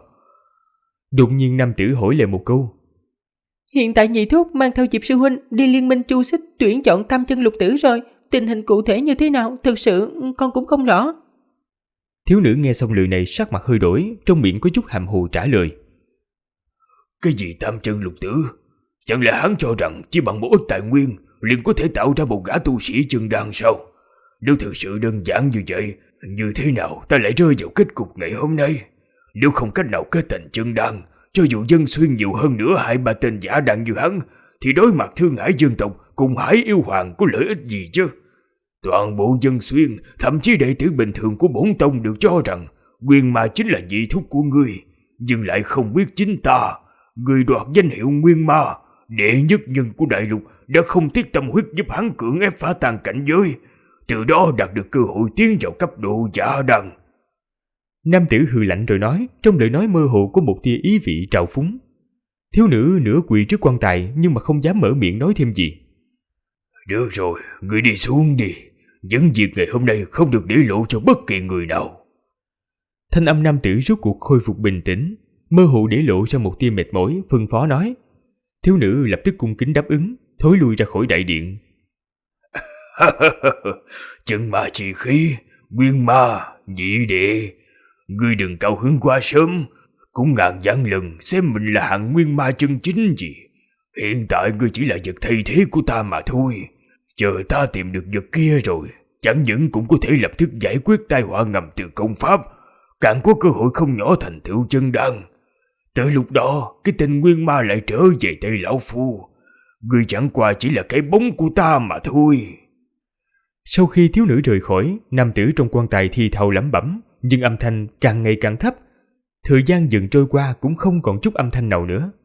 Đột nhiên nam tử hỏi lại một câu. Hiện tại nhị thúc mang theo Diệp sư huynh đi liên minh chu xích tuyển chọn tam chân lục tử rồi. Tình hình cụ thể như thế nào thực sự con cũng không rõ. Thiếu nữ nghe xong lời này sắc mặt hơi đổi, trong miệng có chút hàm hồ trả lời. Cái gì tam chân lục tử? Chẳng lẽ hắn cho rằng chỉ bằng một ít tài nguyên liền có thể tạo ra một gã tu sĩ chân đan sao? Nếu thực sự đơn giản như vậy, như thế nào ta lại rơi vào kết cục ngày hôm nay? Nếu không cách nào kết thành chân đan, cho dù dân xuyên nhiều hơn nữa 2-3 tên giả đan như hắn, thì đối mặt Thương Hải dân tộc cùng Hải yêu hoàng có lợi ích gì chứ? Toàn bộ dân xuyên, thậm chí đệ tử bình thường của bổn tông đều cho rằng Nguyên Ma chính là vị thúc của ngươi, nhưng lại không biết chính ta, người đoạt danh hiệu Nguyên Ma, đệ nhất nhân của đại lục, đã không tiếc tâm huyết giúp hắn cưỡng ép phá tan cảnh giới, từ đó đạt được cơ hội tiến vào cấp độ giả đan. Nam tử hừ lạnh rồi nói, trong lời nói mơ hồ có một tia ý vị trào phúng. Thiếu nữ nửa quỳ trước quan tài nhưng mà không dám mở miệng nói thêm gì. Được rồi, ngươi đi xuống đi. Những việc ngày hôm nay không được để lộ cho bất kỳ người nào. Thanh âm nam tử rốt cuộc khôi phục bình tĩnh, mơ hồ để lộ ra một tia mệt mỏi, phân phó nói. Thiếu nữ lập tức cung kính đáp ứng, thối lui ra khỏi đại điện. Chân ma chi khí, Nguyên Ma, nhị đệ, ngươi đừng cao hứng quá sớm, cũng ngàn vạn lần xem mình là hạng Nguyên Ma chân chính gì. Hiện tại ngươi chỉ là vật thay thế của ta mà thôi. Chờ ta tìm được vật kia rồi, chẳng những cũng có thể lập tức giải quyết tai họa ngầm từ công pháp, càng có cơ hội không nhỏ thành tựu chân đan. Tới lúc đó, cái tên Nguyên Ma lại trở về tay lão phu. Ngươi chẳng qua chỉ là cái bóng của ta mà thôi. Sau khi thiếu nữ rời khỏi, nam tử trong quan tài thì thào lẩm bẩm, nhưng âm thanh càng ngày càng thấp. Thời gian dần trôi qua cũng không còn chút âm thanh nào nữa.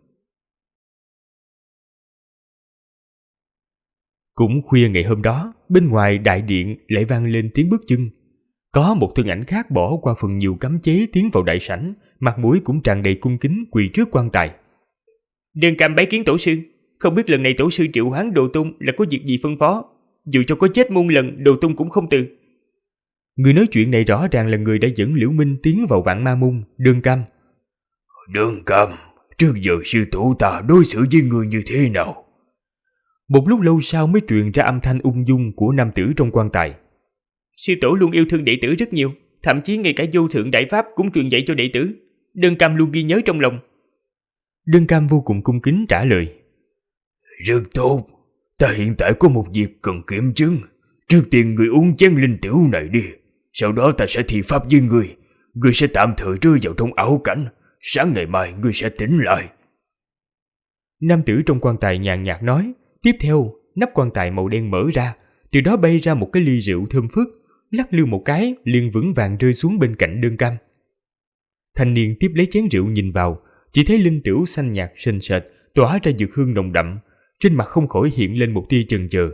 Cũng khuya ngày hôm đó, bên ngoài đại điện lại vang lên tiếng bước chân. Có một thân ảnh khác bỏ qua phần nhiều cấm chế tiến vào đại sảnh, mặt mũi cũng tràn đầy cung kính quỳ trước quan tài. Đơn Cam bái kiến tổ sư, không biết lần này tổ sư triệu hoán Đồ Tung là có việc gì phân phó, dù cho có chết muôn lần Đồ Tung cũng không từ. Người nói chuyện này rõ ràng là người đã dẫn Liễu Minh tiến vào Vạn Ma Môn, Đơn Cam. Đơn Cam, trước giờ sư tổ ta đối xử với người như thế nào? Một lúc lâu sau mới truyền ra âm thanh ung dung của nam tử trong quan tài. Sư tổ luôn yêu thương đệ tử rất nhiều, thậm chí ngay cả vô thượng đại pháp cũng truyền dạy cho đệ tử. Đơn Cam luôn ghi nhớ trong lòng. Đơn Cam vô cùng cung kính trả lời. Rất tốt, ta hiện tại có một việc cần kiểm chứng. Trước tiên người uống chén linh tửu này đi, sau đó ta sẽ thi pháp với người. Người sẽ tạm thời rơi vào trong ảo cảnh, sáng ngày mai người sẽ tỉnh lại. Nam tử trong quan tài nhàn nhạt nói. Tiếp theo, nắp quan tài màu đen mở ra, từ đó bay ra một cái ly rượu thơm phức, lắc lư một cái liền vững vàng rơi xuống bên cạnh Đơn Cam. Thanh niên tiếp lấy chén rượu nhìn vào, chỉ thấy linh tửu xanh nhạt sền sệt, tỏa ra dược hương nồng đậm, trên mặt không khỏi hiện lên một tia chần chờ.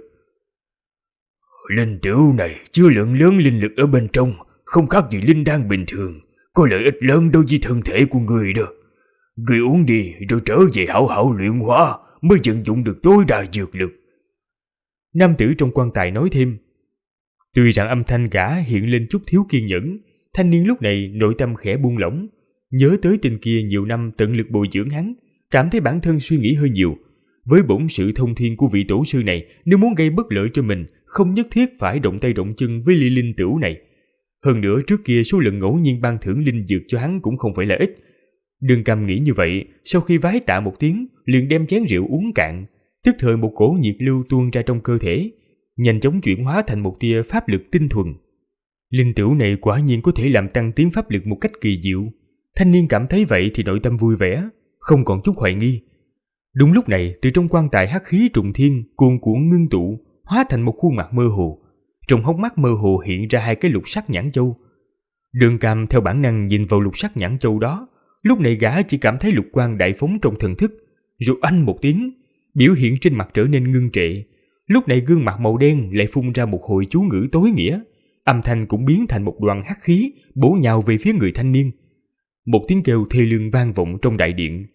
Linh tửu này chứa lượng lớn linh lực ở bên trong, không khác gì linh đan bình thường, có lợi ích lớn đối với thân thể của người đó. Người uống đi rồi trở về hảo hảo luyện hóa mới vận dụng được tối đa dược lực. Nam tử trong quan tài nói thêm. Tuy rằng âm thanh gã hiện lên chút thiếu kiên nhẫn, thanh niên lúc này nội tâm khẽ buông lỏng, nhớ tới tên kia nhiều năm tận lực bồi dưỡng hắn, cảm thấy bản thân suy nghĩ hơi nhiều. Với bổn sự thông thiên của vị tổ sư này, nếu muốn gây bất lợi cho mình, không nhất thiết phải động tay động chân với ly linh tửu này. Hơn nữa trước kia số lần ngẫu nhiên ban thưởng linh dược cho hắn cũng không phải là ít. Đường Cầm nghĩ như vậy, sau khi vái tạ một tiếng, liền đem chén rượu uống cạn, tức thời một cổ nhiệt lưu tuôn ra trong cơ thể, nhanh chóng chuyển hóa thành một tia pháp lực tinh thuần. Linh tửu này quả nhiên có thể làm tăng tiến pháp lực một cách kỳ diệu. Thanh niên cảm thấy vậy thì nội tâm vui vẻ, không còn chút hoài nghi. Đúng lúc này, từ trong quan tài hắc khí trùng thiên cuồn cuộn ngưng tụ, hóa thành một khuôn mặt mơ hồ. Trong hốc mắt mơ hồ hiện ra 2 cái lục sắc nhãn châu. Đường Cam theo bản năng nhìn vào lục sắc nhãn châu đó, lúc này gã chỉ cảm thấy lục quang đại phóng trong thần thức, rồi oanh một tiếng, biểu hiện trên mặt trở nên ngưng trệ. Lúc này gương mặt màu đen lại phun ra một hồi chú ngữ tối nghĩa, âm thanh cũng biến thành một đoàn hắc khí bổ nhào về phía người thanh niên. Một tiếng kêu thê lương vang vọng trong đại điện.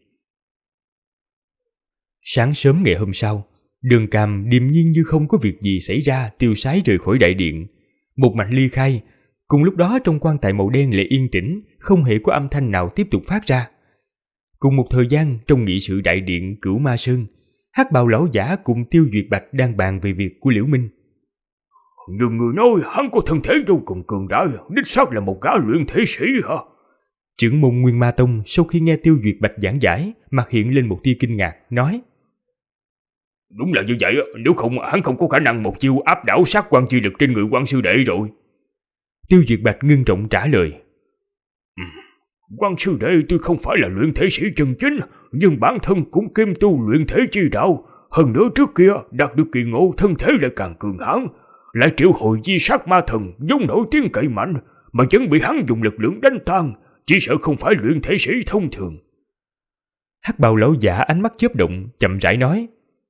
Sáng sớm ngày hôm sau, Đường Cam điềm nhiên như không có việc gì xảy ra tiêu sái rời khỏi đại điện, một mạch ly khai. Cùng lúc đó trong quan tài màu đen lại yên tĩnh, không hề có âm thanh nào tiếp tục phát ra. Cùng một thời gian trong nghị sự đại điện Cửu Ma Sơn, Hắc Bào lão giả cùng Tiêu Duyệt Bạch đang bàn về việc của Liễu Minh. Nhiều người nói hắn có thân thể vô cùng cường đại, đích xác là một gã luyện thể sĩ hả? Trưởng môn Nguyên Ma Tông sau khi nghe Tiêu Duyệt Bạch giảng giải, mặt hiện lên một tia kinh ngạc, nói: Đúng là như vậy, nếu không hắn không có khả năng một chiêu áp đảo sát quan chi lực trên người quan sư đệ rồi. Tiêu Duyệt Bạch ngưng trọng trả lời: Quan sư đệ tuy không phải là luyện thể sĩ chân chính, nhưng bản thân cũng kiêm tu luyện thể chi đạo. Hơn nữa trước kia đạt được kỳ ngộ, thân thể lại càng cường hãn, lại triệu hồi di sát ma thần vốn nổi tiếng cậy mạnh, mà vẫn bị hắn dùng lực lượng đánh tan, chỉ sợ không phải luyện thể sĩ thông thường. Hắc Bào lão giả ánh mắt chớp động, chậm rãi nói: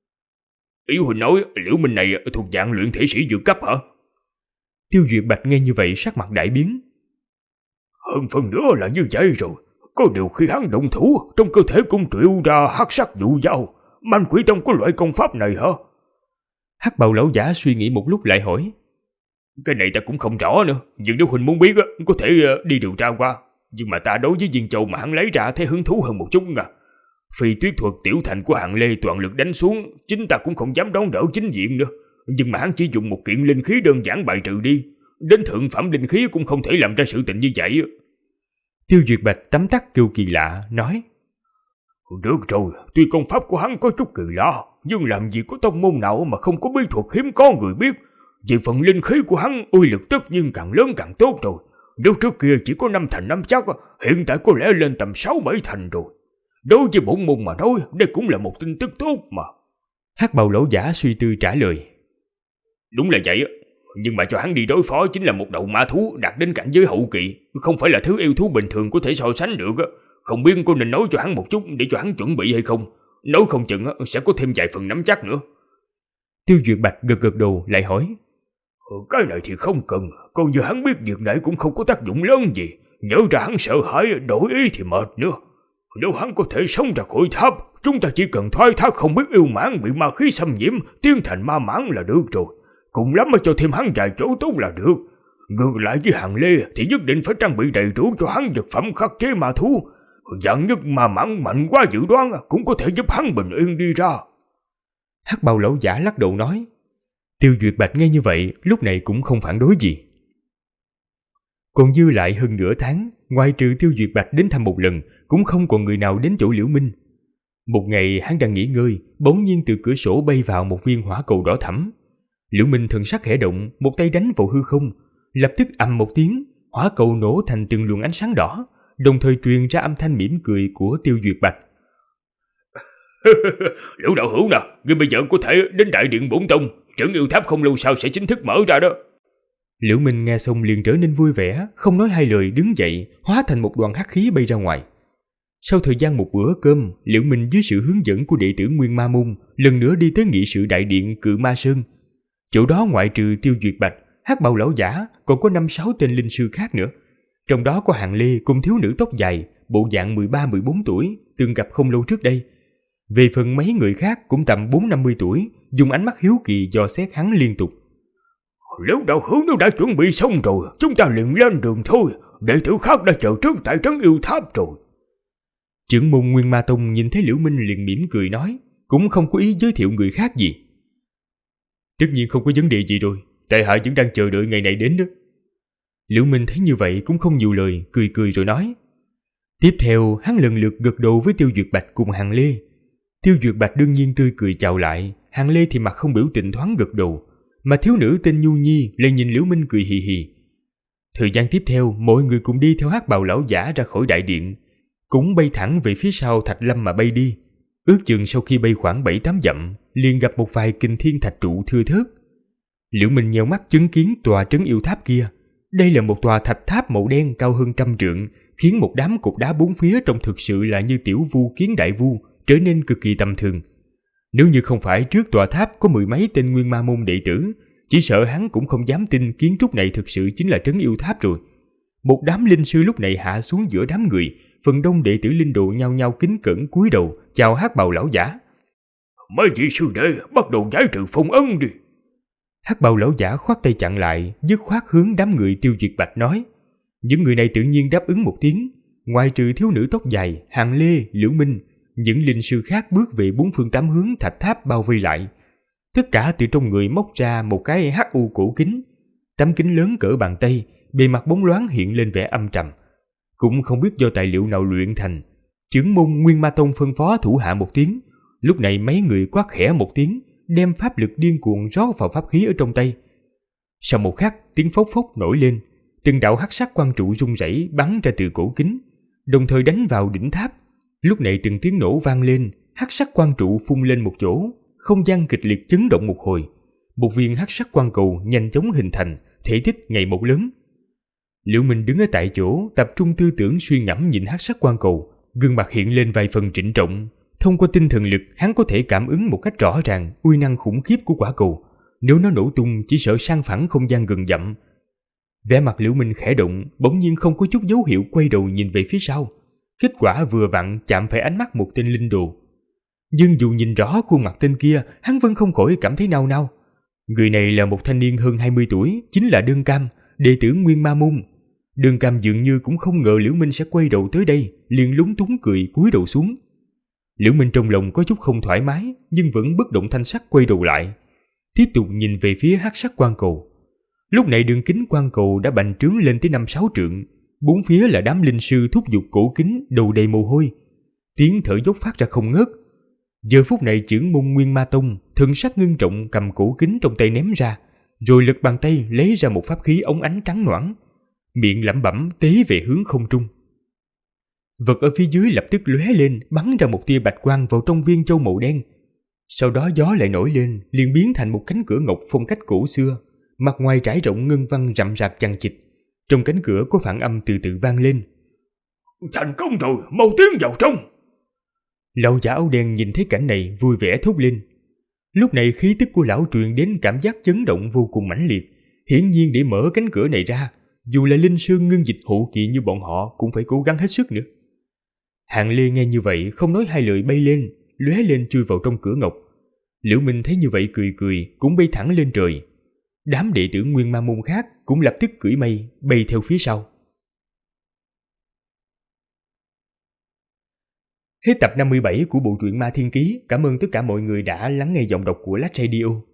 Ý huynh nói Liễu Minh này thuộc dạng luyện thể sĩ vượt cấp hả? Tiêu Duyệt Bạch nghe như vậy sắc mặt đại biến. Hơn phần nữa là như vậy rồi, có điều khi hắn động thủ, trong cơ thể cũng triệu ra hắc sắc dụ dao. Man Quỷ Tông có loại công pháp này hả? Hắc Bào lão giả suy nghĩ một lúc lại hỏi: Cái này ta cũng không rõ nữa, nhưng nếu huynh muốn biết có thể đi điều tra qua. Nhưng mà ta đối với viên châu mà hắn lấy ra thấy hứng thú hơn một chút nha. Phi tuyết thuật tiểu thành của hạng Lê toàn lực đánh xuống, chính ta cũng không dám đón đỡ chính diện nữa. Nhưng mà hắn chỉ dùng một kiện linh khí đơn giản bài trừ đi, đến thượng phẩm linh khí cũng không thể làm ra sự tình như vậy. Tiêu Duyệt Bạch tấm tắc kêu kỳ lạ, nói: Được rồi, tuy công pháp của hắn có chút kỳ lạ, nhưng làm gì có tông môn nào mà không có bí thuật hiếm có người biết. Về phần linh khí của hắn, uy lực tất nhiên càng lớn càng tốt rồi. Nếu trước kia chỉ có 5 thành 5 chắc, hiện tại có lẽ lên tầm 6-7 thành rồi. Đối với bổn môn mà nói, đây cũng là một tin tức tốt mà. Hắc Bào lão giả suy tư trả lời: Đúng là vậy, nhưng mà cho hắn đi đối phó chính là một đầu ma thú đạt đến cảnh giới hậu kỳ, không phải là thứ yêu thú bình thường có thể so sánh được. Không biết cô nên nói cho hắn một chút để cho hắn chuẩn bị hay không. Nói không chừng sẽ có thêm vài phần nắm chắc nữa. Tiêu Duyệt Bạch gật gật đầu lại hỏi: Cái này thì không cần, còn như hắn biết việc này cũng không có tác dụng lớn gì. Nhớ ra hắn sợ hãi, đổi ý thì mệt nữa. Nếu hắn có thể sống ra khỏi tháp, chúng ta chỉ cần thoái thác không biết yêu mãn bị ma khí xâm nhiễm, tiến thành ma mãn là được rồi. Cùng lắm mà cho thêm hắn vài chỗ tốt là được. Ngược lại với Hàng Lê thì nhất định phải trang bị đầy đủ cho hắn vật phẩm khắc chế ma thú. Dạng nhất ma mãn mạnh quá dự đoán cũng có thể giúp hắn bình yên đi ra. Hắc Bào lão giả lắc đầu nói. Tiêu Duyệt Bạch nghe như vậy lúc này cũng không phản đối gì. Còn dư lại hơn nửa tháng, ngoài trừ Tiêu Duyệt Bạch đến thăm một lần, cũng không còn người nào đến chỗ Liễu Minh. Một ngày hắn đang nghỉ ngơi, bỗng nhiên từ cửa sổ bay vào một viên hỏa cầu đỏ thẫm. Liễu Minh thần sắc khẽ động, một tay đánh vào hư không, lập tức ầm một tiếng, hỏa cầu nổ thành từng luồng ánh sáng đỏ, đồng thời truyền ra âm thanh mỉm cười của Tiêu Duyệt Bạch. Liễu đạo hữu nè, ngươi bây giờ có thể đến đại điện Bổn Tông, Trấn Yêu Tháp không lâu sau sẽ chính thức mở ra đó. Liễu Minh nghe xong liền trở nên vui vẻ, không nói hai lời đứng dậy, hóa thành một đoàn hắc khí bay ra ngoài. Sau thời gian một bữa cơm, Liễu Minh dưới sự hướng dẫn của đệ tử Nguyên Ma Môn lần nữa đi tới nghị sự đại điện Cự Ma Sơn. Chỗ đó ngoại trừ Tiêu Duyệt Bạch, Hắc Bào lão giả, còn có 5-6 tên linh sư khác nữa. Trong đó có Hàng Lê cùng thiếu nữ tóc dài, bộ dạng 13-14 tuổi, từng gặp không lâu trước đây. Về phần mấy người khác cũng tầm 4-50 tuổi, dùng ánh mắt hiếu kỳ dò xét hắn liên tục. Nếu đạo hữu nó đã chuẩn bị xong rồi, chúng ta liền lên đường thôi. Đệ tử khác đã chờ trước tại trấn yêu tháp rồi. Trưởng môn Nguyên Ma Tông nhìn thấy Liễu Minh liền mỉm cười nói, cũng không có ý giới thiệu người khác gì. Tất nhiên không có vấn đề gì rồi, tại hạ vẫn đang chờ đợi ngày này đến đó. Liễu Minh thấy như vậy cũng không nhiều lời, cười cười rồi nói. Tiếp theo hắn lần lượt gật đầu với Tiêu Duyệt Bạch cùng Hàng Lê. Tiêu Duyệt Bạch đương nhiên tươi cười chào lại, Hàng Lê thì mặt không biểu tình thoáng gật đầu, mà thiếu nữ tên Nhu Nhi lại nhìn Liễu Minh cười hì hì. Thời gian tiếp theo, mọi người cùng đi theo Hắc Bào lão giả ra khỏi đại điện, cũng bay thẳng về phía sau Thạch Lâm mà bay đi. Ước chừng sau khi bay khoảng 7-8 dặm, liền gặp một vài kình thiên thạch trụ thưa thớt. Liễu Minh nheo mắt chứng kiến tòa trấn yêu tháp kia. Đây là một tòa thạch tháp màu đen cao hơn 100 trượng, khiến một đám cột đá bốn phía trông thực sự là như tiểu vu kiến đại vu, trở nên cực kỳ tầm thường. Nếu như không phải trước tòa tháp có 10 mấy tên Nguyên Ma môn đệ tử, chỉ sợ hắn cũng không dám tin kiến trúc này thực sự chính là trấn yêu tháp rồi. Một đám linh sư lúc này hạ xuống giữa đám người, phần đông đệ tử linh độ nhao nhao kính cẩn cúi đầu chào Hắc Bào lão giả. Mấy vị sư đệ bắt đầu giải trừ phong ấn đi. Hắc Bào lão giả khoát tay chặn lại, dứt khoát hướng đám người Tiêu Duyệt Bạch nói. Những người này tự nhiên đáp ứng một tiếng. Ngoài trừ thiếu nữ tóc dài, Hàng Lê, Liễu Minh, những linh sư khác bước về bốn phương tám hướng thạch tháp bao vây lại. Tất cả từ trong người móc ra một cái hắc u cổ kính. Tấm kính lớn cỡ bàn tay, bề mặt bóng loáng hiện lên vẻ âm trầm. Cũng không biết do tài liệu nào luyện thành. Trưởng môn Nguyên Ma Tông phân phó thủ hạ một tiếng. Lúc này mấy người quát khẽ một tiếng, đem pháp lực điên cuồng rót vào pháp khí ở trong tay. Sau một khắc, tiếng phốc phốc nổi lên, từng đạo hắc sắc quang trụ rung rẩy bắn ra từ cổ kính, đồng thời đánh vào đỉnh tháp. Lúc này từng tiếng nổ vang lên, hắc sắc quang trụ phun lên một chỗ, không gian kịch liệt chấn động một hồi. Một viên hắc sắc quang cầu nhanh chóng hình thành, thể tích ngày một lớn. Liễu Minh đứng ở tại chỗ, tập trung tư tưởng suy ngẫm nhìn hắc sắc quang cầu, gương mặt hiện lên vài phần trịnh trọng. Thông qua tinh thần lực, hắn có thể cảm ứng một cách rõ ràng uy năng khủng khiếp của quả cầu. Nếu nó nổ tung, chỉ sợ sang phẳng không gian gần dặm. Vẻ mặt Liễu Minh khẽ động, bỗng nhiên không có chút dấu hiệu quay đầu nhìn về phía sau. Kết quả vừa vặn chạm phải ánh mắt một tên linh đồ. Nhưng dù nhìn rõ khuôn mặt tên kia, hắn vẫn không khỏi cảm thấy nao nao. Người này là một thanh niên hơn 20 tuổi, chính là Đơn Cam, đệ tử Nguyên Ma môn. Đơn Cam dường như cũng không ngờ Liễu Minh sẽ quay đầu tới đây, liền lúng túng cười cúi đầu xuống. Liễu Minh trong lòng có chút không thoải mái, nhưng vẫn bất động thanh sắc quay đầu lại, tiếp tục nhìn về phía hắc sắc quang cầu. Lúc này đường kính quang cầu đã bành trướng lên tới 5-6 trượng, bốn phía là đám linh sư thúc giục cổ kính, đầu đầy mồ hôi, tiếng thở dốc phát ra không ngớt. Giờ phút này trưởng môn Nguyên Ma Tông thần sắc ngưng trọng cầm cổ kính trong tay ném ra, rồi lật bàn tay lấy ra một pháp khí óng ánh trắng nõn, miệng lẩm bẩm tế về hướng không trung. Vật ở phía dưới lập tức lóe lên, bắn ra một tia bạch quang vào trong viên châu màu đen. Sau đó gió lại nổi lên, liền biến thành một cánh cửa ngọc phong cách cổ xưa, mặt ngoài trải rộng ngân văn rậm rạp chằng chịt. Trong cánh cửa có phản âm từ từ vang lên. Thành công rồi, mau tiến vào trong. Lão giả áo đen nhìn thấy cảnh này vui vẻ thốt lên. Lúc này khí tức của lão truyền đến cảm giác chấn động vô cùng mãnh liệt. Hiển nhiên để mở cánh cửa này ra, dù là linh sư ngưng dịch hộ kỵ như bọn họ cũng phải cố gắng hết sức nữa. Hạng Lê nghe như vậy không nói hai lời bay lên, lóe lên chui vào trong cửa ngọc. Liễu Minh thấy như vậy cười cười, cũng bay thẳng lên trời. Đám đệ tử Nguyên Ma môn khác cũng lập tức cưỡi mây bay theo phía sau. Hết tập 57 của bộ truyện Ma Thiên Ký. Cảm ơn tất cả mọi người đã lắng nghe giọng đọc của Lách Radio.